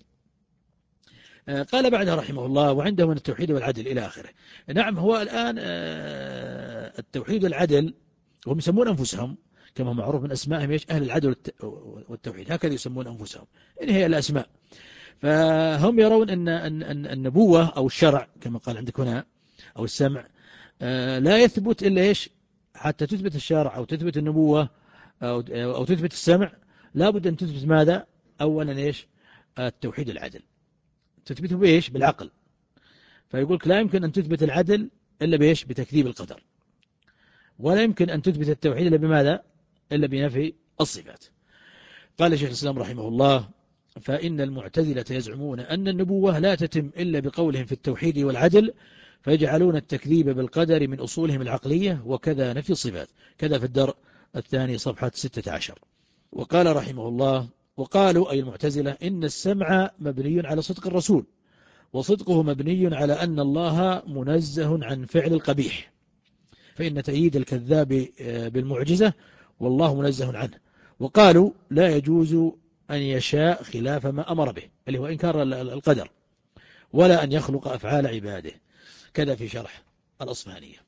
Speaker 1: قال بعدها رحمه الله: وعندهم من التوحيد والعدل إلى آخره. نعم، هو الآن التوحيد والعدل هم يسمون أنفسهم كما معروف من أسمائهم إيش؟ أهل العدل والتوحيد، هكذا يسمون أنفسهم، إن هي الأسماء. فهم يرون أن أن النبوة أو الشرع كما قال عندك هنا أو السمع لا يثبت إلا إيش؟ حتى تثبت الشرع أو تثبت النبوة أو أو تثبت السمع لابد أن تثبت ماذا؟ أولا إيش؟ التوحيد والعدل. تثبته بإيش؟ بالعقل. فيقولك لا يمكن أن تثبت العدل إلا بإيش؟ بتكذيب القدر. ولا يمكن أن تثبت التوحيد إلا بماذا؟ إلا بنفي الصفات. قال شيخ الإسلام رحمه الله: فإن المعتزلة يزعمون أن النبوة لا تتم إلا بقولهم في التوحيد والعدل، فيجعلون التكذيب بالقدر من أصولهم العقلية، وكذا نفي الصفات. كذا في الدرء الثاني صفحة ستة عشر. وقال رحمه الله: وقالوا أي المعتزلة إن السمع مبني على صدق الرسول، وصدقه مبني على أن الله منزه عن فعل القبيح، فإن تأييد الكذاب بالمعجزة والله منزه عنه. وقالوا لا يجوز أن يشاء خلاف ما أمر به، اللي هو إنكار القدر، ولا أن يخلق أفعال عباده. كذا في شرح الأصفهانية.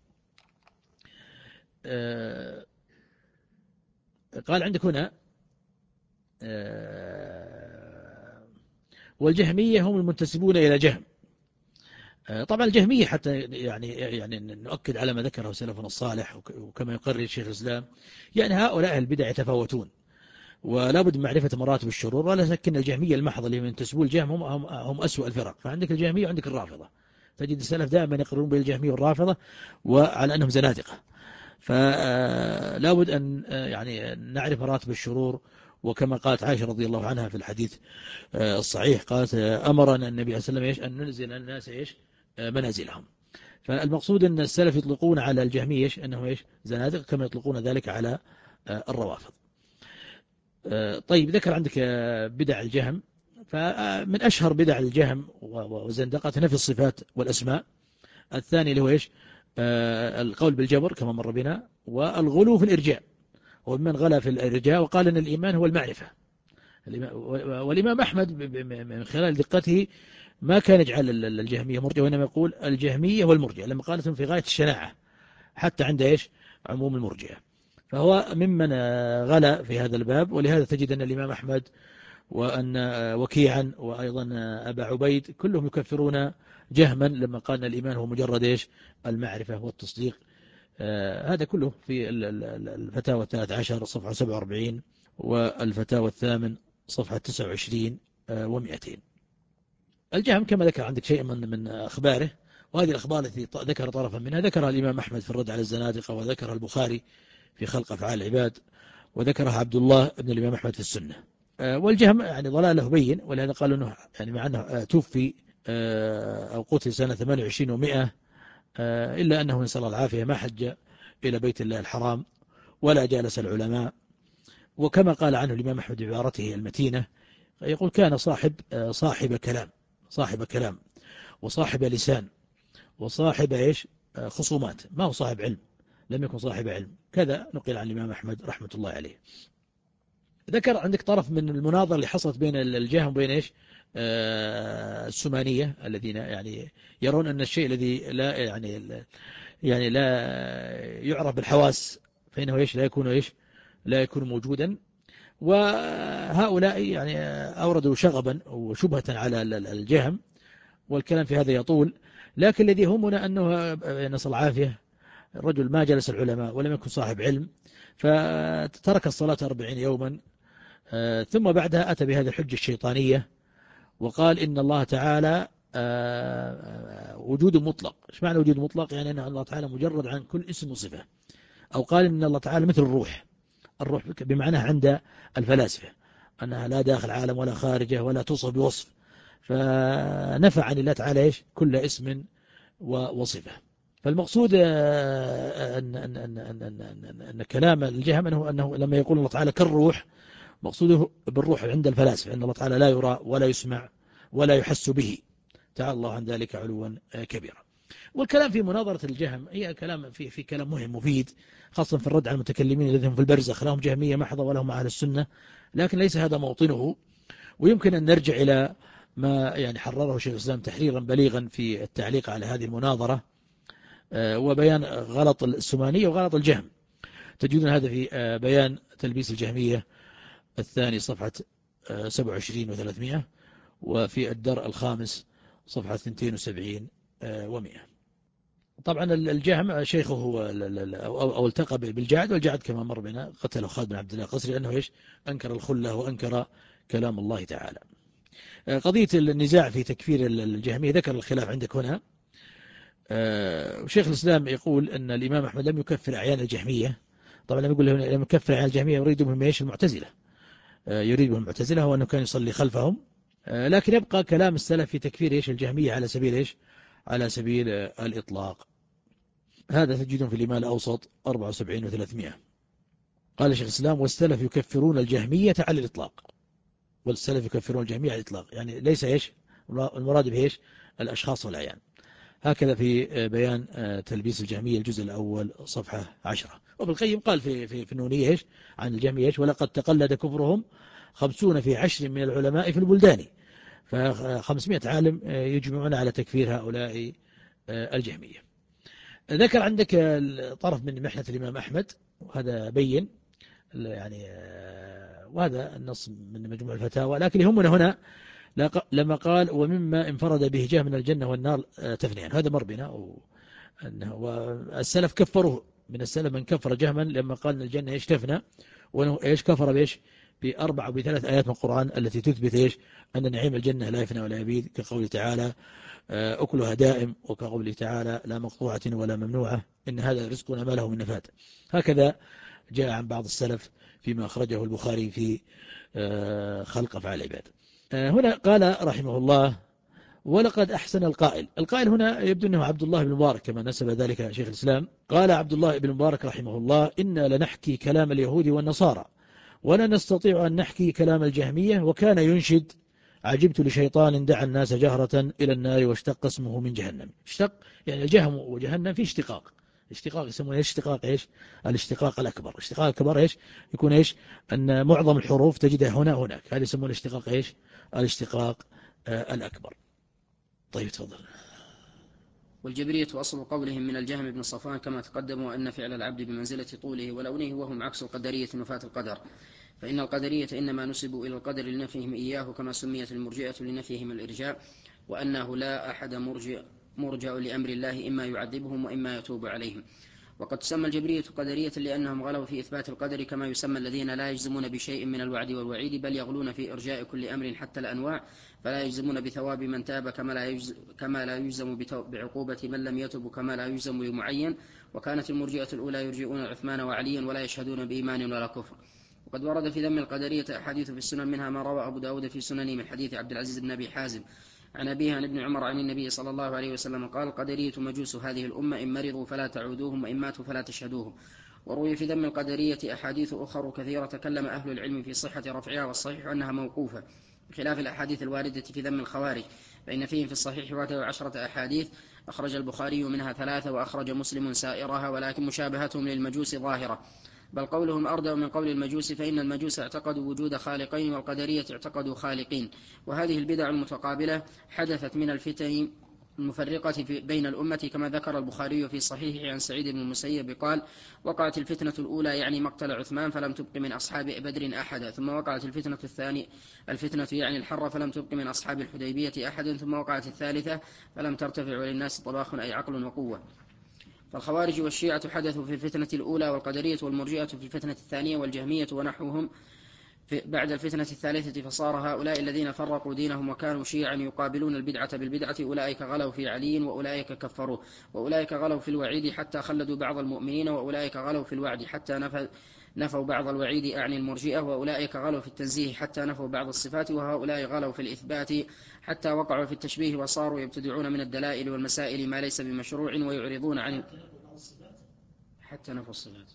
Speaker 1: قال عندك هنا: والجهمية هم المنتسبون إلى جهم. طبعا الجهمية حتى يعني يعني نؤكد على ما ذكره سلفنا الصالح وكما يقرر شيخ الإسلام، يعني هؤلاء البدع يتفاوتون، ولا بد من معرفة مراتب الشرور. ولا شك أن الجهمية المحض اللي من تسبوا الجهم هم هم, هم أسوأ الفرق. فعندك الجهمية وعندك الرافضة. تجد السلف دائما يقررون بالجهمية والرافضة وعلى أنهم زنادقة. فلا بد أن يعني نعرف مراتب الشرور. وكما قالت عائشة رضي الله عنها في الحديث الصحيح، قالت: أمرنا النبي صلى الله عليه وسلم أن ننزل الناس إيش منازلهم. فالمقصود أن السلف يطلقون على الجهمية إيش أنهم إيش زنادق، كما يطلقون ذلك على الروافض. طيب، ذكر عندك بدع الجهم. فمن أشهر بدع الجهم وزندقة نفي الصفات والأسماء. الثاني اللي هو إيش؟ القول بالجبر كما مر بنا، والغلو في الإرجاء. ومن غلا في الإرجاء وقال أن الإيمان هو المعرفة، والإمام أحمد من خلال دقته ما كان يجعل الجهمية مرجئة، وإنما يقول الجهمية والمرجئة، لما قالتهم في غاية الشناعة حتى عند إيش عموم المرجئة. فهو ممن غلا في هذا الباب، ولهذا تجد أن الإمام أحمد وأن وكيعا وأيضا أبا عبيد كلهم يكفرون جهما لما قال الإيمان هو مجرد إيش المعرفة والتصديق. آه هذا كله في الفتاوى الثالث عشر صفحة سبعة وأربعين، والفتاوى الثامن صفحة تسعة وعشرين ومئتين. الجهم كما ذكر عندك شيء من من أخباره، وهذه الأخبار التي ذكر طرفا منها ذكرها الإمام أحمد في الرد على الزنادقة، وذكرها البخاري في خلق أفعال العباد، وذكرها عبد الله بن الإمام أحمد في السنة. والجهم يعني ضلاله بين، ولهذا قالوا أنه يعني مع أنه توفي أو قتل سنة ثمانية وعشرين ومئة، إلا أنه نسأل الله العافية ما حج إلى بيت الله الحرام ولا جالس العلماء. وكما قال عنه الإمام أحمد بعبارته المتينة، يقول كان صاحب صاحب كلام صاحب كلام وصاحب لسان وصاحب إيش خصومات، ما هو صاحب علم، لم يكن صاحب علم. كذا نقل عن الإمام أحمد رحمة الله عليه. ذكر عندك طرف من المناظرة اللي حصلت بين الجهم وبين إيش السمانية، الذين يعني يرون أن الشيء الذي لا يعني يعني لا يعرف بالحواس فإنه إيش لا يكون إيش لا يكون موجودا. وهؤلاء يعني أوردوا شغبا وشبهة على الجهم، والكلام في هذا يطول. لكن الذي يهمنا أنه نسأل العافية الرجل ما جلس العلماء ولم يكن صاحب علم، فترك الصلاة أربعين يوما، ثم بعدها أتى بهذه الحجة الشيطانية وقال إن الله تعالى وجود مطلق. إيش معنى وجود مطلق؟ يعني أن الله تعالى مجرد عن كل اسم وصفة. أو قال إن الله تعالى مثل الروح، الروح بمعناه عند الفلاسفة أنها لا داخل عالم ولا خارجه ولا توصف بوصف، فنفع عن الله تعالى إيش كل اسم وصفة. فالمقصود أن, أن, أن, أن, أن, أن كلام الجهم أنه, أنه لما يقول الله تعالى كالروح، مقصوده بالروح عند الفلاسفة أن الله تعالى لا يرى ولا يسمع ولا يحس به، تعالى الله عن ذلك علوا كبيرا. والكلام في مناظرة الجهم هي كلام في في كلام مهم مفيد، خاصة في الرد على المتكلمين الذين في البرزخ، لهم جهمية محضة ولهم أهل السنة، لكن ليس هذا موطنه. ويمكن أن نرجع إلى ما يعني حرره شيخ الإسلام تحريرا بليغا في التعليق على هذه المناظرة وبيان غلط السمانية وغلط الجهم. تجدون هذا في بيان تلبيس الجهمية الثاني صفحة سبعة وعشرين وثلاثمائة، وفي الدرء الخامس صفحة اثنين وسبعين ومئة. طبعا الجهم شيخه أو التقى بالجعد، والجعد كما مر بنا قتله خالد بن عبد الله القسري أنه إيش أنكر الخلة وأنكر كلام الله تعالى. قضية النزاع في تكفير الجهمية ذكر الخلاف عندك هنا. شيخ الإسلام يقول أن الإمام أحمد لم يكفر أعيان الجهمية. طبعا لم يقول لم يكفر أعيان الجهمية يريد بهم إيش المعتزلة، يريد بهم المعتزلة هو أنه كان يصلي خلفهم. لكن يبقى كلام السلف في تكفير إيش الجهمية على سبيل إيش على سبيل الإطلاق. هذا تجدون في الإمام الأوسط أربعة وسبعين وثلاثمائة. قال شيخ الإسلام والسلف يكفرون الجهمية على الإطلاق، والسلف يكفرون الجهمية على الإطلاق، يعني ليس إيش المراد به إيش الأشخاص والأعيان. هكذا في بيان تلبيس الجهمية الجزء الأول صفحة عشرة. وابن القيم قال في في في النونية إيش عن الجهمية إيش ولقد تقلد كفرهم خمسون في عشر من العلماء في البلدان. فخمسمائة عالم يجمعون على تكفير هؤلاء الجهمية. ذكر عندك طرف من محنة الإمام أحمد، وهذا بين يعني، وهذا النص من مجموع الفتاوى. لكن يهمنا هنا لما قال ومما انفرد به جهم من الجنة والنار تفنيان، هذا مر بنا. والسلف كفروه، من السلف من كفر جهما لما قال ان الجنة ايش تفنى، وانه ايش كفر بايش بأربع وبثلاث آيات من القرآن التي تثبت ايش أن نعيم الجنة لا يفنى ولا يبيد، كقوله تعالى أكلها دائم، وكقوله تعالى لا مقطوعة ولا ممنوعة إن هذا رزقنا ما له من نفاد. هكذا جاء عن بعض السلف فيما أخرجه البخاري في خلق أفعال العباد. هنا قال رحمه الله ولقد أحسن القائل. القائل هنا يبدو أنه عبد الله بن مبارك كما نسب ذلك شيخ الإسلام. قال عبد الله بن مبارك رحمه الله إنا لنحكي كلام اليهود والنصارى ولا نستطيع أن نحكي كلام الجهمية. وكان ينشد عجبت لشيطان دعا الناس جهرة إلى النار واشتق اسمه من جهنم. اشتق يعني الجهم وجهنم في اشتقاق، اشتقاق يسمونه اشتقاق إيش؟ الاشتقاق الأكبر. الاشتقاق الأكبر إيش؟ يكون إيش؟ أن معظم الحروف تجدها هنا هناك، هذا يسمونه اشتقاق إيش؟ الاشتقاق آه الأكبر. طيب تفضل.
Speaker 2: والجبرية أصل قولهم من الجهم بن صفوان كما تقدم، وأن فعل العبد بمنزلة طوله ولونه، وهم عكس القدرية نفاة القدر، فإن القدرية إنما نسبوا إلى القدر لنفيهم إياه، كما سميت المرجئة لنفيهم الإرجاء، وأنه لا أحد مرجئ, مرجع لأمر الله، إما يعذبهم وإما يتوب عليهم. وقد تسمى الجبرية قدرية لأنهم غلوا في إثبات القدر، كما يسمى الذين لا يجزمون بشيء من الوعد والوعيد، بل يغلون في إرجاء كل أمر حتى الأنواع، فلا يجزمون بثواب من تاب، كما لا يجزم, كما لا يجزم بعقوبة من لم يتب، كما لا يجزم بمعين. وكانت المرجئة الأولى يرجئون عثمان وعليا ولا يشهدون بإيمان ولا كفر. وقد ورد في ذم القدرية أحاديث في السنن، منها ما روى أبو داود في سننه من حديث عبد العزيز بن أبي حازم عن أبيه عن ابن عمر عن النبي صلى الله عليه وسلم قال: القدرية مجوس هذه الأمة، إن مرضوا فلا تعودوهم، وإن ماتوا فلا تشهدوهم. وروي في ذم القدرية أحاديث أخر كثيرة تكلم أهل العلم في صحة رفعها، والصحيح أنها موقوفة، بخلاف الأحاديث الواردة في ذم الخوارج، فإن فيهم في الصحيح واحد وعشرة أحاديث، أخرج البخاري منها ثلاثة وأخرج مسلم سائرها، ولكن مشابهتهم للمجوس ظاهرة، بل قولهم أردأ من قول المجوس، فإن المجوس اعتقدوا وجود خالقين، والقدرية اعتقدوا خالقين. وهذه البدع المتقابلة حدثت من الفتن المفرقة بين الأمة، كما ذكر البخاري في صحيحه عن سعيد بن المسيب قال: وقعت الفتنة الأولى، يعني مقتل عثمان، فلم تبق من أصحاب بدر أحدا، ثم وقعت الفتنة الثانية الفتنة يعني الحرة، فلم تبق من أصحاب الحديبية أحدا، ثم وقعت الثالثة فلم ترتفع وللناس طباخ أي عقل وقوة. فالخوارج والشيعة حدثوا في الفتنة الأولى، والقدرية والمرجئة في الفتنة الثانية، والجهمية ونحوهم بعد الفتنة الثالثة، فصار هؤلاء الذين فرقوا دينهم وكانوا شيعا يقابلون البدعة بالبدعة، أولئك غلوا في علي وأولئك كفروا، وأولئك غلوا في الوعيد حتى خلدوا بعض المؤمنين، وأولئك غلوا في الوعد حتى نفوا بعض الوعيد أعني المرجئة، وأولئك غلوا في التنزيه حتى نفوا بعض الصفات، وهؤلاء غلوا في الإثبات حتى وقعوا في التشبيه، وصاروا يبتدعون من الدلائل والمسائل ما ليس بمشروع، ويعرضون عن حتى نفوا الصفات،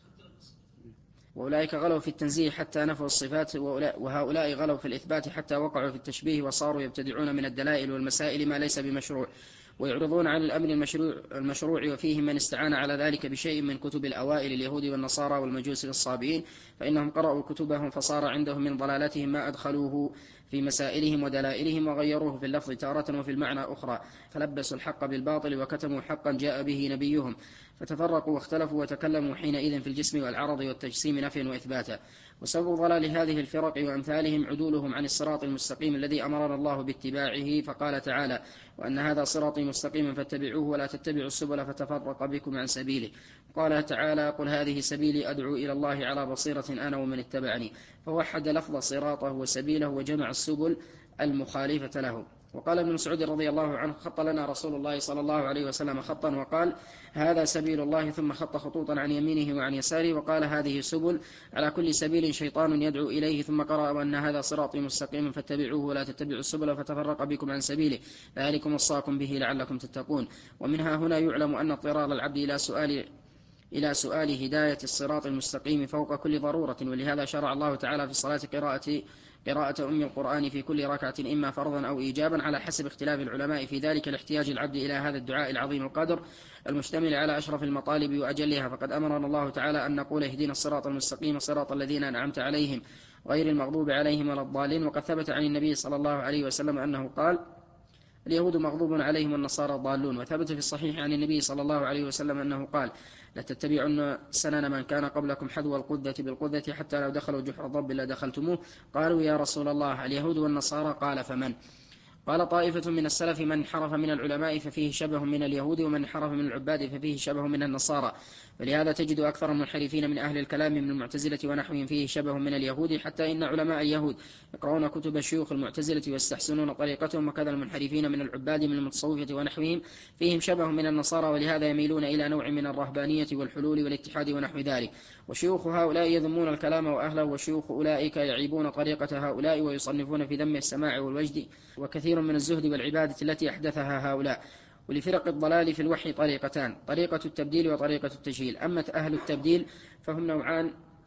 Speaker 2: وأولئك غلوا في التنزيه حتى نفوا الصفات، وهؤلاء غلوا في الإثبات حتى وقعوا في التشبيه، وصاروا يبتدعون من الدلائل والمسائل ما ليس بمشروع، ويعرضون عن الأمر المشروع, المشروع وفيهم من استعان على ذلك بشيء من كتب الأوائل اليهود والنصارى والمجوس والصابئين، فإنهم قرأوا كتبهم فصار عندهم من ضلالتهم ما أدخلوه في مسائلهم ودلائلهم، وغيروه في اللفظ تارة وفي المعنى أخرى، فلبسوا الحق بالباطل وكتموا حقا جاء به نبيهم، فتفرقوا واختلفوا وتكلموا حينئذ في الجسم والعرض والتجسيم نفيا وإثباتا. وسبب ضلال هذه الفرق وأمثالهم عدولهم عن الصراط المستقيم الذي أمرنا الله باتباعه، فقال تعالى: وأن هذا صراطي مستقيما فاتبعوه ولا تتبعوا السبل فتفرق بكم عن سبيله. قال تعالى: قل هذه سبيلي أدعو إلى الله على بصيرة أنا ومن اتبعني، فوحد لفظ صراطه وسبيله وجمع السبل المخالفة له. وقال ابن مسعود رضي الله عنه: خط لنا رسول الله صلى الله عليه وسلم خطا وقال: هذا سبيل الله، ثم خط خطوطا عن يمينه وعن يساره وقال: هذه سبل، على كل سبيل شيطان يدعو إليه، ثم قرأ: وأن هذا صراطي مستقيما فاتبعوه ولا تتبعوا السبل فتفرق بكم عن سبيله، ذلكم وصاكم به لعلكم تتقون. ومنها هنا يعلم أن اضطرار العبد إلى سؤال إلى سؤال هداية الصراط المستقيم فوق كل ضرورة، ولهذا شرع الله تعالى في الصلاة قراءة قراءة أم القرآن في كل ركعة، إما فرضا أو إيجابا على حسب اختلاف العلماء في ذلك لاحتياج العبد إلى هذا الدعاء العظيم القدر المشتمل على أشرف المطالب وأجلها. فقد أمرنا الله تعالى أن نقول: اهدنا الصراط المستقيم صراط الذين أنعمت عليهم غير المغضوب عليهم ولا الضالين. وقد ثبت عن النبي صلى الله عليه وسلم أنه قال: اليهود مغضوب عليهم والنصارى ضالون. وثبت في الصحيح عن النبي صلى الله عليه وسلم أنه قال: لتتبعن سنن من كان قبلكم حذو القذة بالقذة حتى لو دخلوا جحر ضب لدخلتموه. قالوا: يا رسول الله اليهود والنصارى؟ قال: فمن؟ قال طائفة من السلف: من انحرف من العلماء ففيه شبه من اليهود، ومن انحرف من العباد ففيه شبه من النصارى. فلهذا تجد أكثر المنحرفين من أهل الكلام من المعتزلة ونحوهم فيه شبه من اليهود، حتى إن علماء اليهود يقرؤون كتب شيوخ المعتزلة ويستحسنون طريقتهم، وكذا المنحرفين من العباد من المتصوفة ونحوهم فيهم شبه من النصارى، ولهذا يميلون إلى نوع من الرهبانية والحلول والاتحاد ونحو ذلك. وشيوخ هؤلاء يذمون الكلام وأهله، وشيوخ أولئك يعيبون طريقة هؤلاء ويصنفون في ذم السماع والوجد وكثير من الزهد والعبادة التي أحدثها هؤلاء. ولفرق الضلال في الوحي طريقتان: طريقة التبديل وطريقة التجهيل. أما أهل التبديل فهم نوعان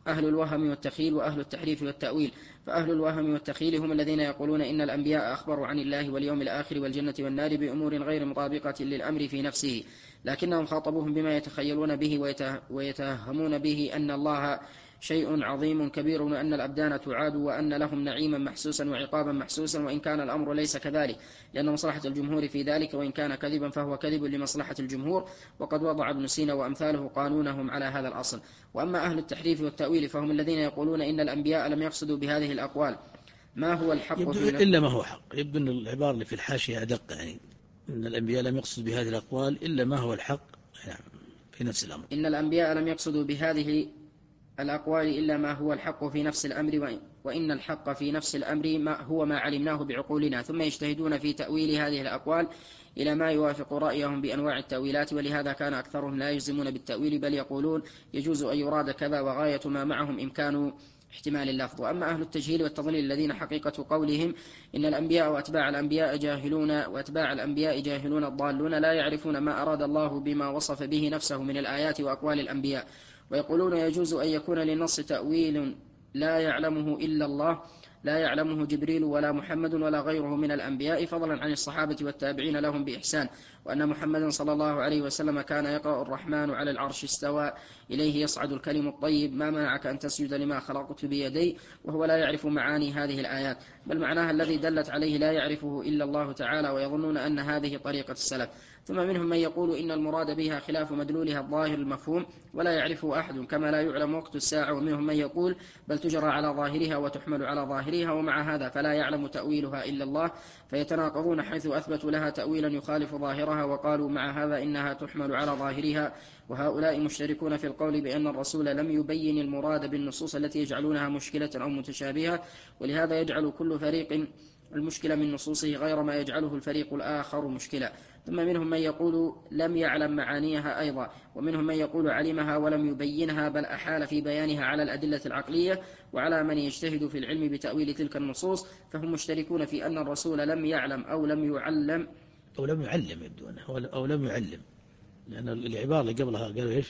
Speaker 2: أهل الوهم والتخيل وأهل التحريف والتأويل. فأهل الوهم والتخيل هم الذين يقولون إن الأنبياء أخبروا عن الله واليوم الآخر والجنة والنار بأمور غير مطابقة للأمر في نفسه، لكنهم خاطبوهم بما يتخيلون به ويتهمون به أن الله شيء عظيم كبير، وأن الأبدان تعاد، وأن لهم نعيما محسوسا وعقابا محسوسا، وإن كان الأمر ليس كذلك، لأن مصلحة الجمهور في ذلك، وإن كان كذبا فهو كذب لمصلحة الجمهور. وقد وضع ابن سينا وأمثاله قانونهم على هذا الأصل. وأما أهل التحريف والتأويل فهم الذين يقولون إن الأنبياء لم يقصدوا بهذه الأقوال ما هو الحق
Speaker 1: يبدو
Speaker 2: في
Speaker 1: إلا ما هو حق. يبدو أن العبارة اللي في الحاشية أدق، يعني إن الأنبياء لم يقصدوا بهذه الأقوال إلا ما هو الحق يعني في نفس الأمر.
Speaker 2: إن الأنبياء لم يقصدوا بهذه الأقوال إلا ما هو الحق في نفس الأمر، وإن الحق في نفس الأمر ما هو ما علمناه بعقولنا، ثم يجتهدون في تأويل هذه الأقوال إلى ما يوافق رأيهم بأنواع التأويلات. ولهذا كان أكثرهم لا يجزمون بالتأويل، بل يقولون يجوز أن يراد كذا، وغاية ما معهم إمكان احتمال اللفظ. وأما أهل التجهيل والتضليل الذين حقيقة قولهم إن الأنبياء وأتباع الأنبياء جاهلون وأتباع الأنبياء جاهلون الضالون لا يعرفون ما أراد الله بما وصف به نفسه من الآيات وأقوال الأنبياء، ويقولون يجوز أن يكون للنص تأويل لا يعلمه إلا الله، لا يعلمه جبريل ولا محمد ولا غيره من الأنبياء، فضلا عن الصحابة والتابعين لهم بإحسان، وأن محمدا صلى الله عليه وسلم كان يقرأ الرحمن على العرش استوى إليه يصعد الكلم الطيب ما منعك أن تسجد لما خلقت بيدي، وهو لا يعرف معاني هذه الآيات، بل معناها الذي دلت عليه لا يعرفه إلا الله تعالى، ويظنون أن هذه طريقة السلف. ثم منهم من يقول إن المراد بها خلاف مدلولها الظاهر المفهوم ولا يعرفه أحد، كما لا يعلم وقت الساعة. ومنهم من يقول بل تجرى على ظاهرها وتحمل على ظاهرها، ومع هذا فلا يعلم تأويلها إلا الله، فيتناقضون حيث أثبتوا لها تأويلا يخالف ظاهرها وقالوا مع هذا إنها تحمل على ظاهرها. وهؤلاء مشتركون في القول بأن الرسول لم يبين المراد بالنصوص التي يجعلونها مشكلة أو متشابهة، ولهذا يجعل كل فريق المشكلة من نصوصه غير ما يجعله الفريق الآخر مشكلة. ثم منهم من يقول لم يعلم معانيها أيضا، ومنهم من يقول علمها ولم يبينها، بل أحال في بيانها على الأدلة العقلية وعلى من يجتهد في العلم بتأويل تلك النصوص، فهم مشتركون في أن الرسول لم يعلم أو لم يعلم
Speaker 1: أو لم يعلم يبدو أنه أو لم يعلم، لأن العبارة اللي قبلها قالوا إيش؟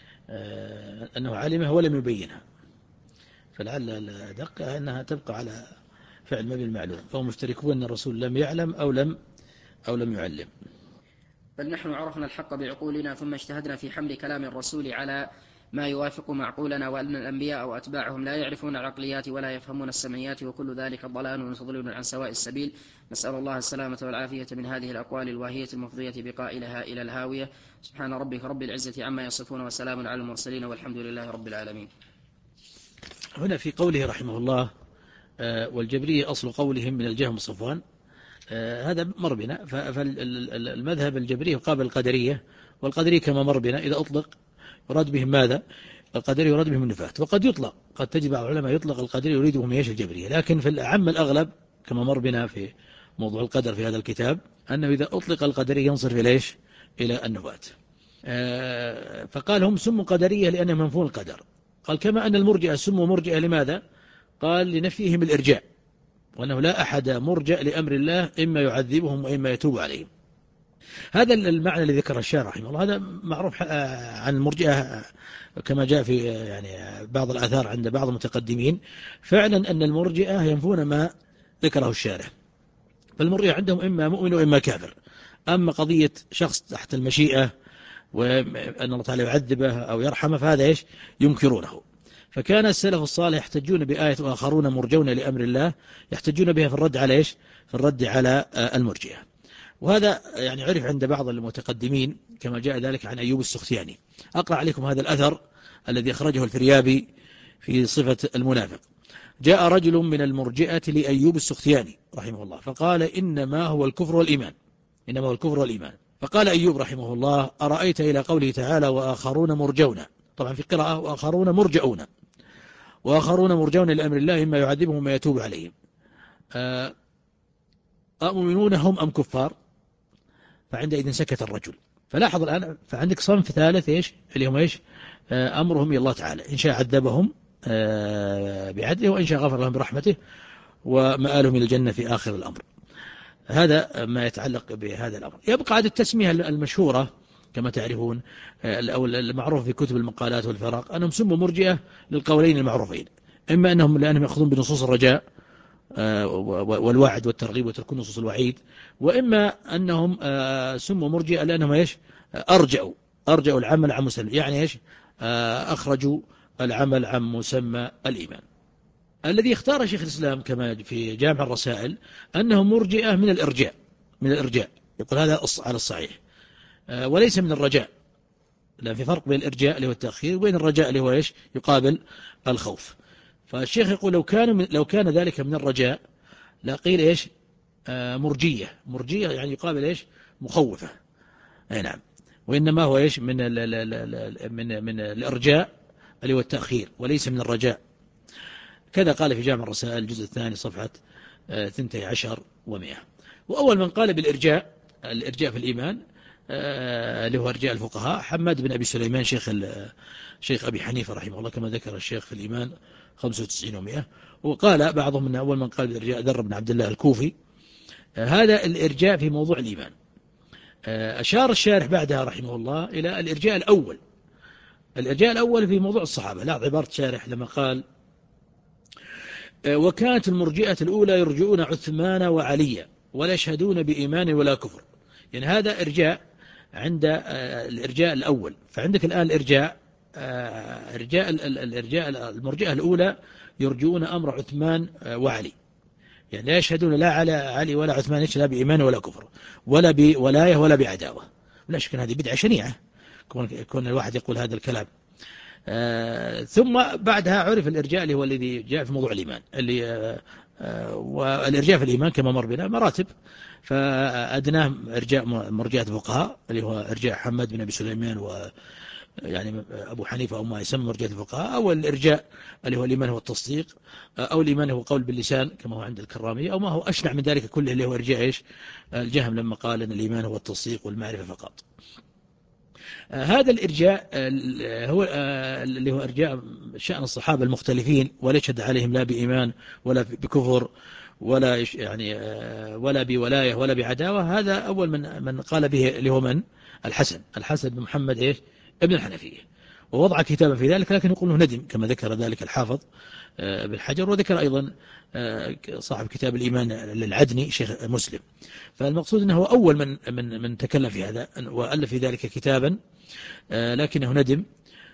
Speaker 1: آه أنه علمها ولم يبينها، فلعل الأدق أنها تبقى على فعل ما بالمعلوم، فهم مشتركون أن الرسول لم يعلم أو لم أو لم يعلم.
Speaker 2: بل نحن عرفنا الحق بعقولنا ثم اجتهدنا في حمل كلام الرسول على ما يوافق معقولنا، وأن الأنبياء وأتباعهم لا يعرفون العقليات ولا يفهمون السمعيات، وكل ذلك ضلال وتضليل عن سواء السبيل. نسأل الله السلامة والعافية من هذه الأقوال الواهية المفضية بقائلها إلى الهاوية. سبحان ربك رب العزة عما يصفون وسلام على المرسلين والحمد لله رب العالمين.
Speaker 1: هنا في قوله رحمه الله والجبرية أصل قولهم من الجهم صفوان، هذا مر بنا. فالمذهب الجبري يقابل القدرية، والقدرية كما مر بنا إذا أطلق يراد بهم ماذا؟ القدري يراد بهم النفاة. وقد يطلق، قد تجد بعض العلماء يطلق القدري يريد بهم ايش؟ الجبرية. لكن في الأعم الأغلب كما مر بنا في موضوع القدر في هذا الكتاب أنه إذا أطلق القدري ينصرف إليش؟ إلى النفاة. فقال هم سموا قدرية لأنهم منفون القدر. قال كما أن المرجئة سموا مرجئة لماذا؟ قال لنفيهم الإرجاء، وأنه لا أحد مرجئ لأمر الله إما يعذبهم وإما يتوب عليهم. هذا المعنى الذي ذكر الشارح رحمه الله، هذا معروف عن المرجئة كما جاء في يعني بعض الآثار عند بعض المتقدمين، فعلا أن المرجئة ينفون ما ذكره الشارح. فالمرجئة عندهم إما مؤمن وإما كافر. أما قضية شخص تحت المشيئة وأن الله تعالى يعذبه أو يرحمه فهذا إيش؟ ينكرونه. فكان السلف الصالح يحتجون بآية وآخرون مرجون لأمر الله، يحتجون بها في الرد على إيش؟ في الرد على المرجئة. وهذا يعني عرف عند بعض المتقدمين كما جاء ذلك عن أيوب السختياني. أقرأ عليكم هذا الأثر الذي أخرجه الفريابي في صفة المنافق. جاء رجل من المرجئة لأيوب السختياني رحمه الله فقال إنما هو الكفر والإيمان، إنما هو الكفر والإيمان. فقال أيوب رحمه الله أرأيت إلى قوله تعالى وآخرون مرجون، طبعا في قراءة وآخرون مرجعون، وآخرون مرجون لأمر الله إما يعذبهم وما يتوب عليهم، أؤمنون هم أم كفار؟ فعندئذ سكت الرجل. فلاحظ الآن فعندك صنف ثالث إيش اللي هم إيش؟ أمرهم إلى الله تعالى، إن شاء عذبهم بعدله وإن شاء غفر لهم برحمته ومآلهم إلى الجنة في آخر الأمر. هذا ما يتعلق بهذا الأمر. يبقى عاد التسمية المشهورة كما تعرفون، أو المعروف في كتب المقالات والفرق أنهم سموا مرجئة للقولين المعروفين، إما أنهم لأنهم يأخذون بنصوص الرجاء والوعد والترغيب وتركون نصوص الوعيد، وإما أنهم سموا مرجئة لأنهم إيش أرجعوا أرجعوا العمل عن مسمى، يعني إيش أخرجوا العمل عن مسمى الإيمان. الذي اختار شيخ الإسلام كما في جامع الرسائل أنه مرجئة من الإرجاء من الإرجاء يقول هذا على الصحيح، وليس من الرجاء، لأن في فرق بين الإرجاء اللي هو التأخير وبين الرجاء اللي هو إيش يقابل الخوف. فالشيخ يقول لو كان من لو كان ذلك من الرجاء لقيل إيش مرجية مرجية يعني يقابل إيش مخوفة، أي نعم، وإنما هو إيش من من من الإرجاء اللي هو التأخير وليس من الرجاء. كذا قال في جامع الرسائل الجزء الثاني صفحة اثنتي عشر ومئة. وأول من قال بالإرجاء الإرجاء في الإيمان اللي هو إرجاء الفقهاء حماد بن أبي سليمان شيخ شيخ أبي حنيفة رحمه الله، كما ذكر الشيخ في الإيمان خمسة وتسعين ومئة. وقال بعضهم من أول من قال بالإرجاء ذر بن عبد الله الكوفي. هذا الإرجاء في موضوع الإيمان. أشار الشارح بعدها رحمه الله إلى الإرجاء الأول الإرجاء الأول في موضوع الصحابة، لا عبارة شارح لما قال وكانت المرجئة الأولى يرجعون عثمان وعليا ولا يشهدون بإيمان ولا كفر. يعني هذا إرجاء عند الإرجاء الأول. فعندك الآن الإرجاء إرجاء الإرجاء المرجئة الأولى يرجعون أمر عثمان وعلي، يعني لا يشهدون لا على علي ولا عثمان لا بإيمان ولا كفر ولا بولاية ولا بعداوة. ولا شك أن هذه بدعة شنيعة كون الواحد يقول هذا الكلام. آه ثم بعدها عرف الإرجاء اللي هو الذي جاء في موضوع الإيمان، اللي آه آه والإرجاء في الإيمان كما مر بنا مراتب. فأدناه إرجاء مرجئة الفقهاء اللي هو إرجاء حماد بن أبي سليمان و يعني أبو حنيفة أو ما يسمى مرجئة الفقهاء، أو الإرجاء اللي هو الإيمان هو التصديق، أو الإيمان هو قول باللسان كما هو عند الكرامية، أو ما هو أشنع من ذلك كله اللي هو إرجاء إيش الجهم لما قال أن الإيمان هو التصديق والمعرفة فقط. هذا الإرجاء هو اللي هو إرجاء شأن الصحابة المختلفين ولا يشهد عليهم لا بإيمان ولا بكفر ولا يعني ولا بولاية ولا بعداوة. هذا أول من من قال به اللي هو من الحسن الحسن بن محمد إيش ابن الحنفية، ووضع كتابا في ذلك، لكن يقول له ندم كما ذكر ذلك الحافظ بن حجر، وذكر أيضا صاحب كتاب الإيمان للعدني شيخ مسلم. فالمقصود أنه أول من من من تكلم في هذا وألف في ذلك كتابا، لكنه ندم.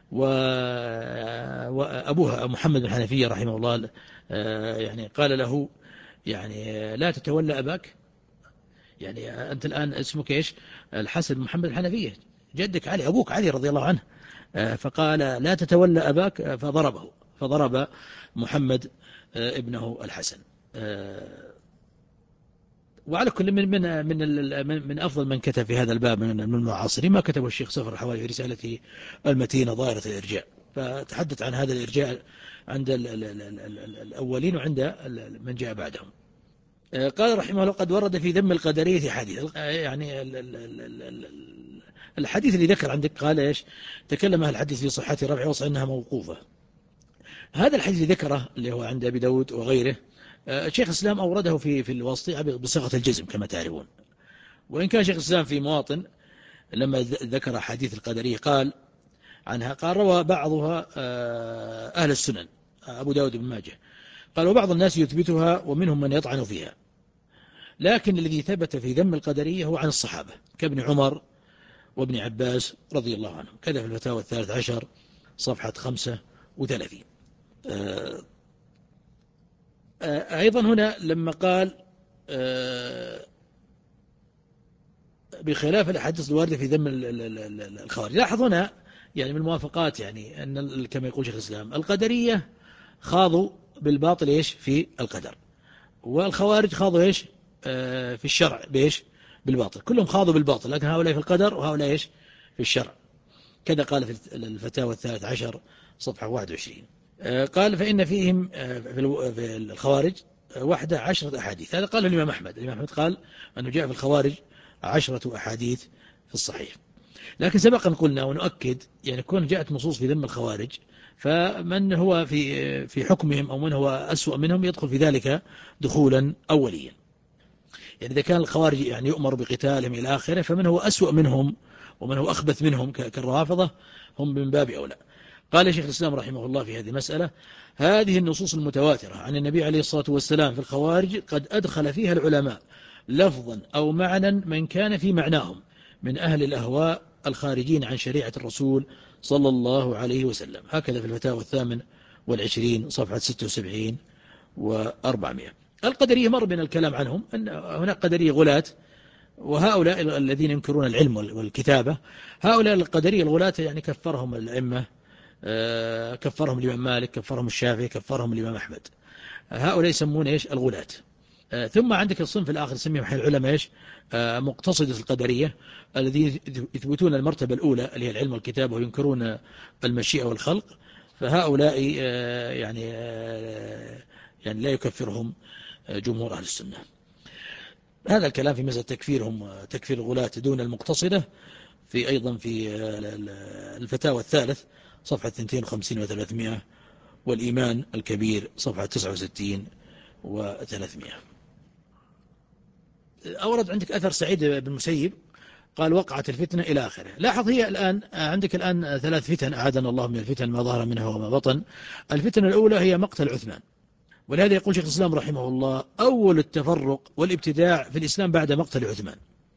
Speaker 1: وأبوها محمد بن الحنفية رحمه الله يعني قال له يعني لا تتولى أباك، يعني أنت الآن اسمك إيش الحسن بن محمد الحنفية، جدك علي أبوك علي رضي الله عنه، فقال لا تتولى أباك، فضربه فضرب محمد ابنه الحسن. وعلى كل من من من من أفضل من كتب في هذا الباب من المعاصرين ما كتبه الشيخ صفر الحوالي في رسالته المتينة ظاهرة الإرجاء، فتحدث عن هذا الإرجاء عند الأولين وعند من جاء بعدهم. قال رحمه الله قد ورد في ذم القدرية حديث، يعني الحديث اللي ذكر عندك قال إيش تكلم أهل الحديث في صحة رفعه وصح أنها موقوفة. هذا الحديث اللي ذكره اللي هو عند أبي داود وغيره شيخ الإسلام أورده في في الواسطية بصيغة الجزم كما تعرفون، وإن كان شيخ الإسلام في مواطن لما ذكر حديث القدرية قال عنها قال روى بعضها أهل السنن أبو داود بن ماجه، قال وبعض الناس يثبتها ومنهم من يطعن فيها، لكن الذي ثبت في ذم القدرية هو عن الصحابة كابن عمر وابن عباس رضي الله عنهم، كذا في الفتاوى الثالث عشر صفحة خمسة وثلاثين. أيضا هنا لما قال بخلاف الأحاديث الواردة في ذم الخوارج، لاحظ هنا يعني من الموافقات يعني أن كما يقول شيخ الإسلام القدرية خاضوا بالباطل إيش في القدر، والخوارج خاضوا إيش في الشرع بإيش بالباطل، كلهم خاضوا بالباطل، لكن هؤلاء في القدر وهؤلاء إيش في الشرع. كذا قال في الفتاوى الثالث عشر صفحة واحد وعشرين. قال فإن فيهم في الخوارج واحدة عشرة أحاديث، هذا قال الإمام أحمد. الإمام أحمد قال أنه جاء في الخوارج عشرة أحاديث في الصحيح. لكن سبقا قلنا ونؤكد يعني كون جاءت نصوص في ذم الخوارج فمن هو في في حكمهم أو من هو أسوأ منهم يدخل في ذلك دخولا أوليا. يعني إذا كان الخوارج يعني يؤمر بقتالهم إلى آخره، فمن هو أسوأ منهم ومن هو أخبث منهم كالرافضة هم من باب أولى. قال شيخ الإسلام رحمه الله في هذه المسألة: هذه النصوص المتواترة عن النبي عليه الصلاة والسلام في الخوارج قد أدخل فيها العلماء لفظا أو معنى من كان في معناهم من أهل الأهواء الخارجين عن شريعة الرسول صلى الله عليه وسلم. هكذا في الفتاوى الثامن والعشرين صفحة ستة وسبعين وأربعمائة. القدرية مر بنا الكلام عنهم، أن هناك قدرية غلاة، وهؤلاء الذين ينكرون العلم والكتابة، هؤلاء القدرية الغلاة يعني كفرهم الأئمة، كفرهم الإمام مالك، كفرهم الشافعي، كفرهم الإمام أحمد. هؤلاء يسمون إيش؟ الغلاة. ثم عندك الصنف الآخر يسميهم حين العلماء إيش؟ مقتصدة القدرية، الذين يثبتون المرتبة الأولى اللي هي العلم والكتابة وينكرون المشيئة والخلق. فهؤلاء يعني يعني لا يكفرهم جمهور أهل السنة. هذا الكلام في مسألة تكفيرهم، تكفير الغلاة دون المقتصدة، في أيضا في الفتاوى الثالث صفحة اثنين وخمسين وثلاثمائة، والإيمان الكبير صفحة تسعة وستين وثلاثمائة. أورد عندك أثر سعيد بن المسيب قال: وقعت الفتنة إلى آخره. لاحظ، هي الآن عندك الآن ثلاث فتن أعاذنا الله من الفتن ما ظهر منها وما بطن. الفتنة الأولى هي مقتل عثمان، ولهذا يقول شيخ الإسلام رحمه الله: أول التفرق والابتداع في الإسلام بعد مقتل عثمان.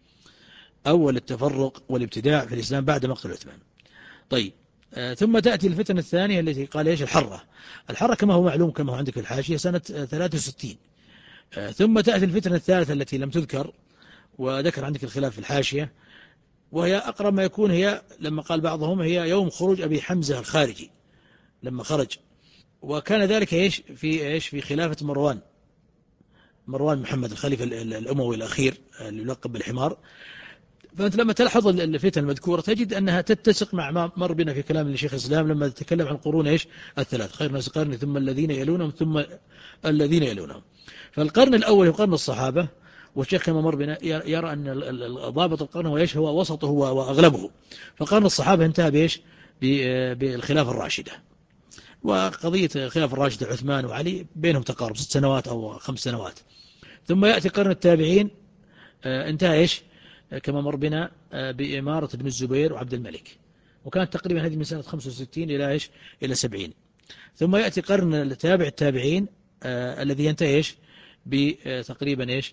Speaker 1: أول التفرق والابتداع في الإسلام بعد مقتل عثمان. طيب، آه ثم تأتي الفتنة الثانية التي قال إيش؟ الحرة. الحرة كما هو معلوم كما هو عندك في الحاشية سنة ثلاثة وستين. آه ثم تأتي الفتنة الثالثة التي لم تذكر وذكر عندك الخلاف في الحاشية، وهي أقرب ما يكون، هي لما قال بعضهم هي يوم خروج أبي حمزة الخارجي لما خرج، وكان ذلك إيش؟ في إيش؟ في خلافة مروان مروان محمد الخليفة الأموي الأخير اللي يلقب بالحمار. فأنت لما تلاحظ الفتن المذكورة تجد أنها تتسق مع ما مر بنا في كلام الشيخ الإسلام لما تكلم عن القرون إيش؟ الثلاث: خير الناس قرني ثم الذين يلونهم ثم الذين يلونهم. فالقرن الأول هو قرن الصحابة، والشيخ كما مر بنا يرى أن ضابط القرن هو إيش؟ هو وسطه وأغلبه. فقرن الصحابة انتهى بإيش؟ بالخلافة الراشدة، وقضية خلاف الراشدة عثمان وعلي بينهم تقارب ست سنوات أو خمس سنوات. ثم يأتي قرن التابعين، انتهى إيش؟ كما مر بنا بإمارة ابن الزبير وعبد الملك، وكانت تقريبا هذه من سنة خمسة وستين إلى إيش؟ إلى سبعين. ثم يأتي قرن التابع التابعين آه الذي ينتهي إيش؟ بتقريبا إيش؟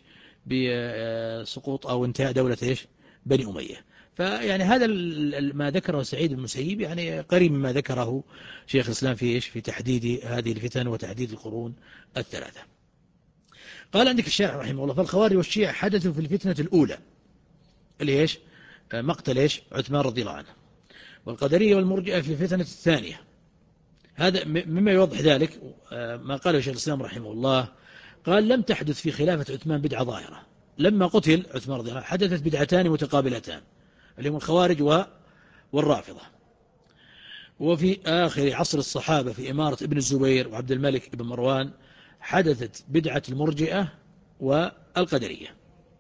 Speaker 1: بسقوط أو انتهاء دولة إيش؟ بني أمية. فيعني هذا ما ذكره سعيد بن المسيب يعني قريب مما ذكره شيخ الإسلام في إيش؟ في تحديد هذه الفتن وتحديد القرون الثلاثة. قال عندك الشارح رحمه الله: فالخوارج والشيعة حدثوا في الفتنة الأولى اللي إيش؟ مقتل إيش؟ عثمان رضي الله عنه. والقدرية والمرجئة في الفتنة الثانية. هذا مما يوضح ذلك ما قاله شيخ الإسلام رحمه الله. قال: لم تحدث في خلافة عثمان بدعة ظاهرة. لما قتل عثمان رضي الله عنه حدثت بدعتان متقابلتان اللي هم الخوارج والرافضة. وفي آخر عصر الصحابة في إمارة ابن الزبير وعبد الملك بن مروان حدثت بدعة المرجئة والقدرية.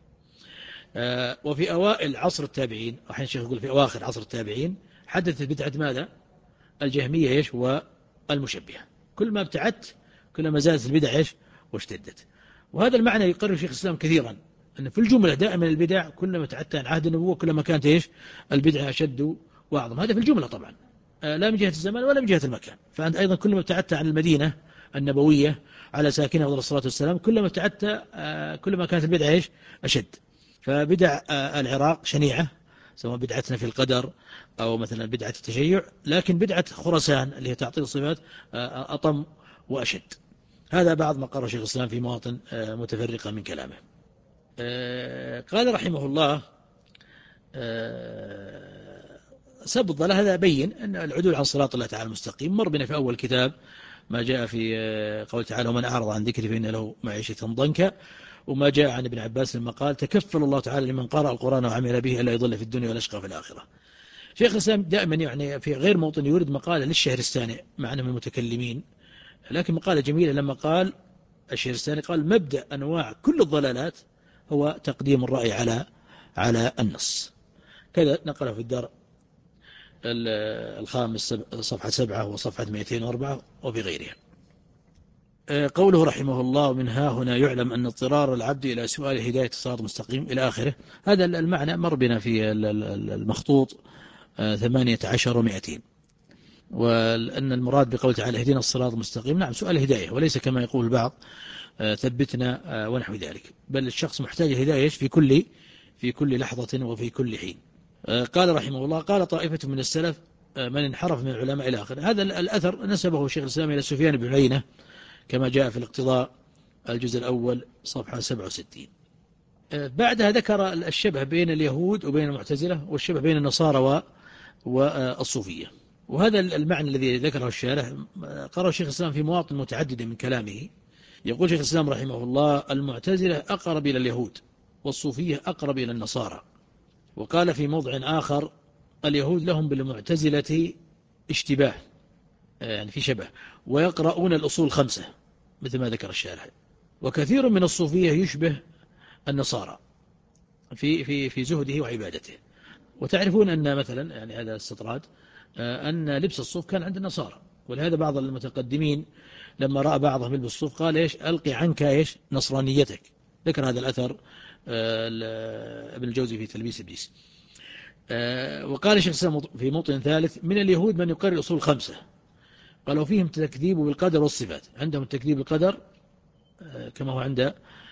Speaker 1: وفي أوائل عصر التابعين، أحيانا الشيخ يقول في أواخر عصر التابعين، حدثت بدعة ماذا؟ الجهمية إيش؟ والمشبهة. كل ما ابتعدت كل ما زادت البدع إيش؟ واشتدت. وهذا المعنى يقرر شيخ الإسلام كثيرا، أن في الجملة دائما البدع كلما ابتعدت عن عهد النبوة كلما كانت إيش؟ البدع أشد وأعظم. هذا في الجملة طبعا، لا من جهة الزمان ولا من جهة المكان. فأنت أيضا كلما ابتعدت عن المدينة النبوية على ساكنها أفضل الصلاة والسلام كلما ابتعدت كلما كانت البدع إيش؟ أشد. فبدع العراق شنيعة، سواء بدعتنا في القدر أو مثلا بدعة التشيع، لكن بدعة خراسان اللي هي تعطيل الصفات أطم وأشد. هذا بعض ما قرر شيخ الإسلام في مواطن متفرقة من كلامه. قال رحمه الله: سب الضلال هذا بين أن العدول عن صراط الله تعالى المستقيم. مر بنا في أول كتاب ما جاء في قول تعالى: ومن أعرض عن ذكري فإن له معيشة ضنكا، وما جاء عن ابن عباس لما قال: تكفل الله تعالى لمن قرأ القرآن وعمل به ألا يضل في الدنيا ولا يشقى في الآخرة. شيخ الإسلام دائما يعني في غير موطن يورد مقالة للشهرستاني مع أنه من المتكلمين، لكن مقالة جميلة لما قال الشهرستاني قال: مبدأ أنواع كل الضلالات هو تقديم الرأي على على النص. كذا نقله في الدار الخامس صفحة سبعة وصفحة مئتين وأربعة وفي غيرها. قوله رحمه الله من ها هنا يعلم أن اضطرار العبد إلى سؤال هداية الصراط المستقيم إلى آخره. هذا المعنى مر بنا في المخطوط ثمانية عشر ومئتين. وأن المراد بقول تعالى اهدنا الصراط المستقيم، نعم سؤال هداية، وليس كما يقول البعض ثبتنا ونحو ذلك، بل الشخص محتاج هداية في كل في كل لحظة وفي كل حين. قال رحمه الله قال طائفة من السلف من انحرف من العلماء إلى آخره. هذا الأثر نسبه شيخ الإسلام إلى سفيان بن عيينة كما جاء في الاقتضاء الجزء الأول صفحة سبعة وستين. بعدها ذكر الشبه بين اليهود وبين المعتزلة، والشبه بين النصارى والصوفية. وهذا المعنى الذي ذكره الشارح قرأه شيخ الإسلام في مواطن متعددة من كلامه. يقول شيخ الإسلام رحمه الله المعتزلة أقرب إلى اليهود، والصوفية أقرب إلى النصارى. وقال في موضع آخر اليهود لهم بالمعتزلة اشتباه، يعني في شبه، ويقرؤون الأصول خمسة مثل ما ذكر الشارح. وكثير من الصوفية يشبه النصارى في في في زهده وعبادته. وتعرفون أن مثلا يعني هذا استطراد أن لبس الصوف كان عند النصارى، ولهذا بعض المتقدمين لما رأى بعضهم يلبس الصوف قال إيش ألقي عنك إيش نصرانيتك. ذكر هذا الأثر ابن الجوزي في تلبيس إبليس. وقال الشيخ الإسلام في موطن ثالث من اليهود من يقرر الأصول خمسة، قالوا فيهم تكذيب بالقدر والصفات، عندهم التكذيب بالقدر كما هو عند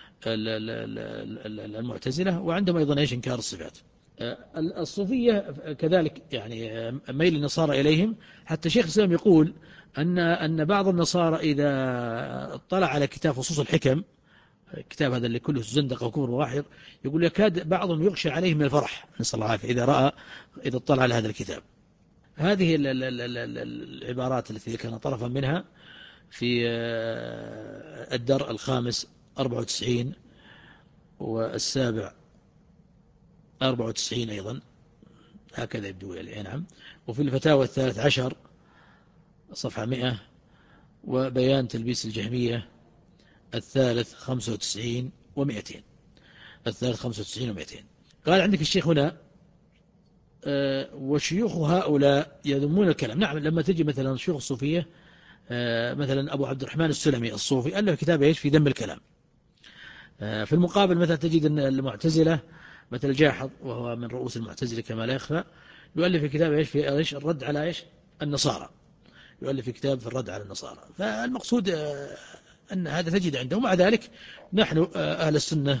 Speaker 1: المعتزلة، وعندهم أيضا إيش إنكار الصفات. الصوفية كذلك يعني ميل النصارى إليهم، حتى شيخ الإسلام يقول أن أن بعض النصارى إذا اطلع على كتاب فصوص الحكم، الكتاب هذا اللي كله زندقة وكفر واحد، يقول يكاد بعضهم يغشى عليه من الفرح نسأل الله العافية إذا رأى إذا اطلع على هذا الكتاب. هذه العبارات التي ذكرنا طرفا منها في الدرء الخامس أربعة وتسعين والسابع أربعة وتسعين أيضا هكذا يبدو لي، نعم. وفي الفتاوى الثالث عشر صفحة مئة، وبيان تلبيس الجهمية الثالث خمسة وتسعين ومئتين، الثالث خمسة وتسعين ومئتين. قال عندك الشيخ هنا أه وشيوخ هؤلاء يذمون الكلام. نعم لما تجي مثلا شيوخ الصوفية أه مثلا أبو عبد الرحمن السلمي الصوفي ألف كتاب إيش في ذم الكلام. أه في المقابل مثلا تجد أن المعتزلة مثل جاحظ وهو من رؤوس المعتزلة كما لا يخفى يؤلف كتاب إيش في إيش الرد على إيش النصارى، يؤلف كتاب في الرد على النصارى. فالمقصود أه أن هذا تجد عندهم. مع ذلك نحن أهل السنة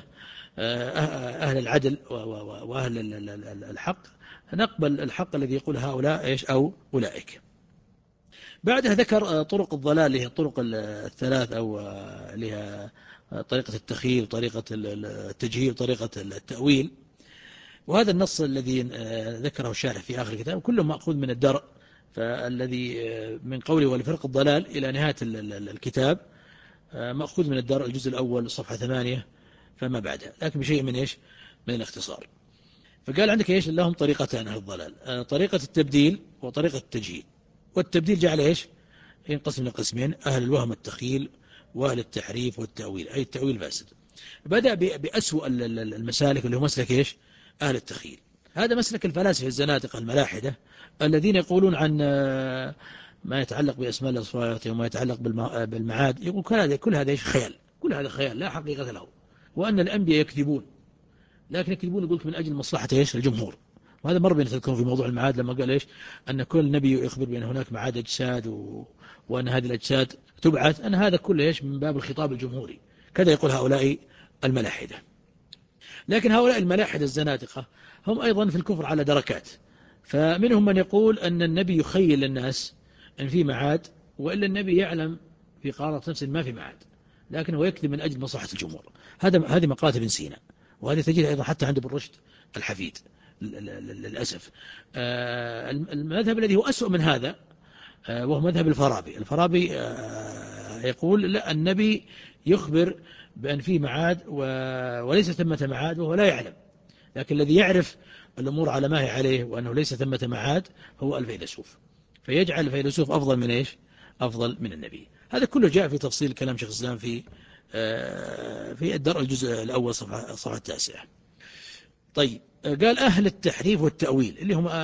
Speaker 1: أهل العدل وأهل الحق نقبل الحق الذي يقول هؤلاء إيش أو أولئك. بعدها ذكر طرق الضلال اللي هي الطرق الثلاث أو لها طريقة التخيل وطريقة التجهيل وطريقة التأويل. وهذا النص الذي ذكره الشارح في آخر الكتاب كله مأخوذ من الدرء، فالذي من قوله ولفرق الضلال إلى نهاية الكتاب مأخوذ من الدرء الجزء الأول صفحة ثمانية فما بعدها، لكن بشيء من إيش من الاختصار. فقال عندك إيش لهم طريقتان أهل الضلال، طريقة التبديل وطريقة التجهيل. والتبديل جعل إيش ينقسم لقسمين، أهل الوهم التخيل وأهل التحريف والتأويل، أي التأويل فاسد. بدأ بأسوأ المسالك اللي هو مسلك إيش أهل التخيل. هذا مسلك الفلاسفة الزنادقة الملاحدة الذين يقولون عن ما يتعلق بأسماء الله وصفاته وما يتعلق بالمعاد، يقول كل هذا كل هذا إيش خيال، كل هذا خيال لا حقيقة له، وأن الأنبياء يكذبون، لكن يكذبون يقولك من أجل مصلحة إيش الجمهور. وهذا مر بنا تذكرون في موضوع المعاد لما قال إيش أن كل نبي يخبر بأن هناك معاد أجساد و... وأن هذه الأجساد تبعث، أن هذا كله إيش من باب الخطاب الجمهوري. كذا يقول هؤلاء الملاحدة. لكن هؤلاء الملاحدة الزنادقة هم أيضا في الكفر على دركات. فمنهم من يقول أن النبي يخيل للناس أن في معاد، وإلا النبي يعلم في قرارة نفسه ما في معاد، لكنه يكذب من أجل مصلحة الجمهور. هذا هذه مقالة ابن سينا، وهذه تجدها أيضا حتى عند ابن رشد الحفيد للأسف. المذهب الذي هو أسوأ من هذا وهو مذهب الفارابي. الفارابي يقول لا، النبي يخبر بأن في معاد وليس ثمة معاد وهو لا يعلم، لكن الذي يعرف الأمور على ما هي عليه وأنه ليس ثمة معاد هو الفيلسوف، فيجعل الفيلسوف أفضل من إيش أفضل من النبي. هذا كله جاء في تفصيل كلام شيخ الإسلام في في الدرء الجزء الأول صفحة صفحة التاسعة. طيب قال أهل التحريف والتأويل اللي هم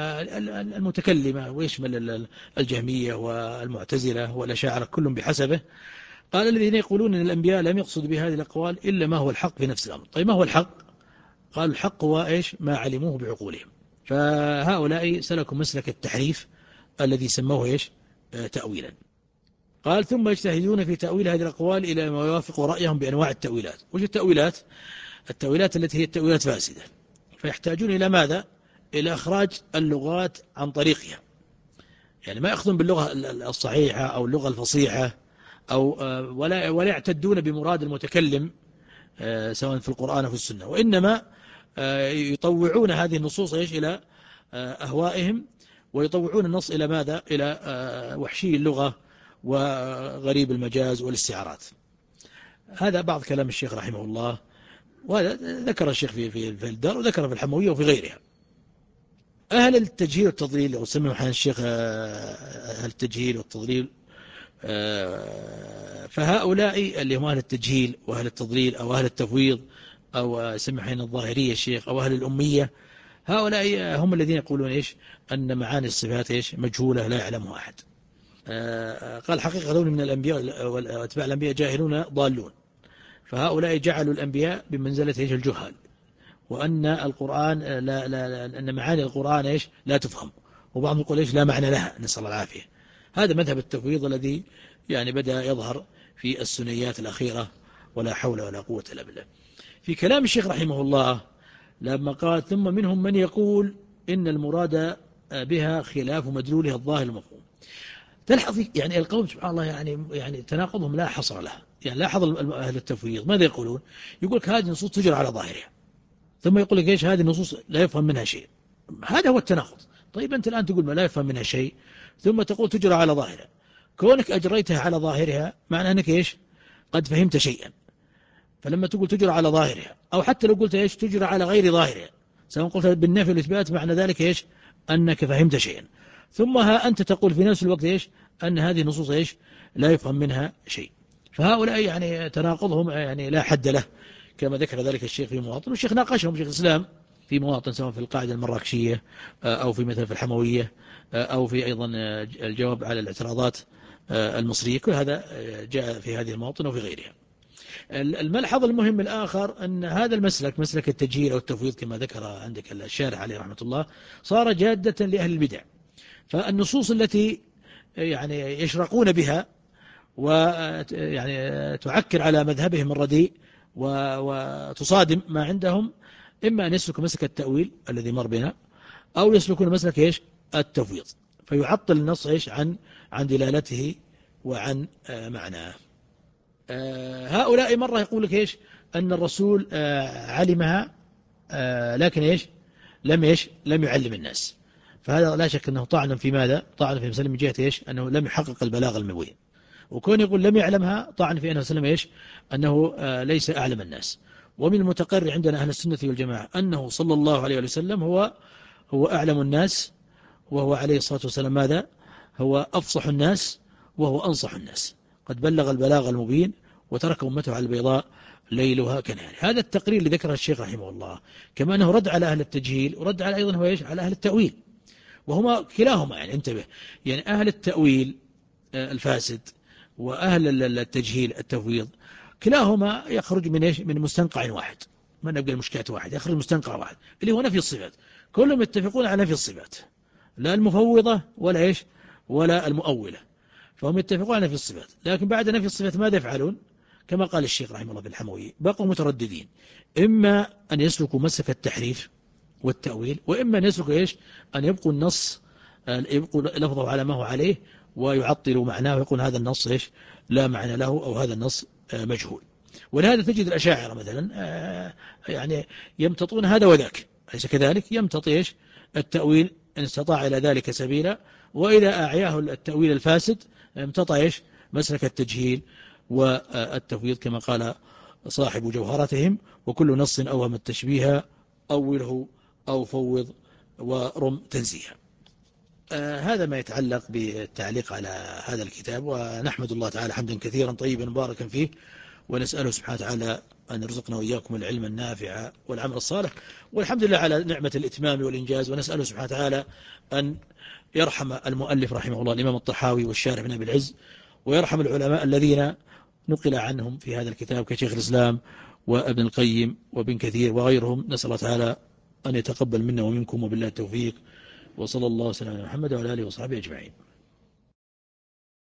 Speaker 1: المتكلمة، ويشمل الجهمية والمعتزلة والأشاعرة كلهم بحسبه. قال الذين يقولون أن الأنبياء لم يقصد بهذه الأقوال إلا ما هو الحق في نفس الأمر. طيب ما هو الحق؟ قال الحق هو إيش؟ ما علموه بعقولهم. فهؤلاء سلكوا مسلك التحريف الذي سموه إيش؟ آه تأويلا. قال ثم يجتهدون في تأويل هذه الأقوال إلى ما يوافق رأيهم بأنواع التأويلات. وش التأويلات؟ التأويلات التي هي التأويلات فاسدة، فيحتاجون إلى ماذا؟ إلى إخراج اللغات عن طريقها، يعني ما يأخذون باللغة الصحيحة أو اللغة الفصيحة أو ولا ولا يعتدون بمراد المتكلم سواء في القرآن أو في السنة، وإنما يطوعون هذه النصوص إيش إلى أهوائهم، ويطوعون النص إلى ماذا؟ إلى وحشي اللغة وغريب المجاز والاستعارات. هذا بعض كلام الشيخ رحمه الله، وهذا ذكر الشيخ في في الدار وذكر في الحموية وفي غيرها. أهل التجهيل والتضليل، أو سموا حين الشيخ أهل التجهيل والتضليل، فهؤلاء اللي هم أهل التجهيل وأهل التضليل أو أهل التفويض أو سموا حين الظاهرية الشيخ أو أهل الأمية، هؤلاء هم الذين يقولون إيش؟ أن معاني الصفات إيش؟ مجهولة لا يعلمها أحد. قال حقيقة هؤلاء من الأنبياء وأتباع الأنبياء جاهلون ضالون، فهؤلاء جعلوا الأنبياء بمنزلة إيش؟ الجهال، وأن القرآن لا لا لا أن معاني القرآن إيش؟ لا تفهم، وبعضهم يقول إيش؟ لا معنى لها، نسأل الله العافية. هذا مذهب التفويض الذي يعني بدأ يظهر في السنيات الأخيرة، ولا حول ولا قوة إلا بالله. في كلام الشيخ رحمه الله لما قال ثم منهم من يقول إن المراد بها خلاف مدلولها الظاهر المفهوم. تلحظ يعني القوم سبحان الله يعني يعني تناقضهم لا حصر له. يعني لاحظ أهل التفويض ماذا يقولون؟ يقول لك هذه النصوص تجرى على ظاهرها، ثم يقول لك إيش؟ هذه النصوص لا يفهم منها شيء. هذا هو التناقض. طيب أنت الآن تقول ما لا يفهم منها شيء، ثم تقول تجرى على ظاهرها. كونك أجريتها على ظاهرها معنى أنك إيش؟ قد فهمت شيئا. فلما تقول تجرى على ظاهرها، أو حتى لو قلت إيش؟ تجرى على غير ظاهرها، سواء قلت بالنفي والإثبات، معنى ذلك إيش؟ أنك فهمت شيئا. ثم ها أنت تقول في نفس الوقت إيش؟ أن هذه النصوص إيش؟ لا يفهم منها شيء. فهؤلاء يعني تناقضهم يعني لا حد له، كما ذكر ذلك الشيخ في مواطن، والشيخ ناقشهم شيخ الإسلام في مواطن، سواء في القاعدة المراكشية أو في مثل في الحموية أو في أيضا الجواب على الاعتراضات المصرية. كل هذا جاء في هذه المواطن وفي غيرها. الملحظ المهم الآخر أن هذا المسلك، مسلك التجهيل أو التفويض كما ذكر عندك الشارح عليه رحمة الله، صار جادة لأهل البدع. فالنصوص التي يعني يشرقون بها ويعني تعكر على مذهبهم الرديء وتصادم ما عندهم، إما أن يسلكوا مسلك التأويل الذي مر بنا، أو يسلكون مسلك إيش؟ التفويض، فيعطل النص إيش؟ عن عن دلالته وعن معناه. هؤلاء مرة يقول لك إيش؟ أن الرسول علمها لكن إيش؟ لم إيش؟ لم يعلم الناس. فهذا لا شك أنه طعن في ماذا؟ طعن في مسلم من جهة إيش؟ أنه لم يحقق البلاغ المبين. وكون يقول لم يعلمها طعن في أنه سلم إيش؟ أنه ليس أعلم الناس. ومن المتقرر عندنا أهل السنة والجماعة أنه صلى الله عليه وسلم هو هو أعلم الناس، وهو عليه الصلاة والسلام ماذا؟ هو أفصح الناس، وهو أنصح الناس، قد بلغ البلاغ المبين وترك أمته على البيضاء ليلها كنهارها. هذا التقرير اللي ذكره الشيخ رحمه الله، كما أنه رد على أهل التجهيل ورد على أيضا هو إيش؟ على أهل التأويل، وهما كلاهما يعني انتبه، يعني أهل التأويل الفاسد وأهل التجهيل التفويض كلاهما يخرج من إيش؟ من مستنقع واحد، ما نبقى المشكلة واحد، يخرج مستنقع واحد اللي هو نفي الصفات. كلهم يتفقون على نفي الصفات، لا المفوضة ولا إيش؟ ولا المؤولة، فهم يتفقون على نفي الصفات. لكن بعد نفي الصفات ماذا يفعلون؟ كما قال الشيخ رحمه الله في الحموية، بقوا مترددين، إما أن يسلكوا مسلك التحريف والتأويل، وإما أن يسلكوا إيش؟ أن يبقوا النص، يبقوا لفظه على ما هو عليه ويعطلوا معناه ويقول هذا النص إيش؟ لا معنى له، أو هذا النص مجهول. ولهذا تجد الأشاعرة مثلا يعني يمتطون هذا وذاك، أليس كذلك؟ يمتطي إيش؟ التأويل إن استطاع إلى ذلك سبيلا، وإذا أعياه التأويل الفاسد امتطى إيش؟ مسلك التجهيل والتفويض، كما قال صاحب جوهرتهم: وكل نص أوهم التشبيه أوله أو فوض ورم تنزيها. آه هذا ما يتعلق بالتعليق على هذا الكتاب، ونحمد الله تعالى حمدا كثيرا طيبا مباركا فيه، ونسأله سبحانه وتعالى أن يرزقنا وإياكم العلم النافع والعمل الصالح، والحمد لله على نعمة الإتمام والإنجاز. ونسأله سبحانه وتعالى أن يرحم المؤلف رحمه الله الإمام الطحاوي والشارح بن أبي العز، ويرحم العلماء الذين نقل عنهم في هذا الكتاب كشيخ الإسلام وابن القيم وابن كثير وغيرهم. نسأل الله تعالى أن يتقبل منا ومنكم، وبالله التوفيق، وصلى الله وسلم على محمد وعلى آله وصحبه أجمعين.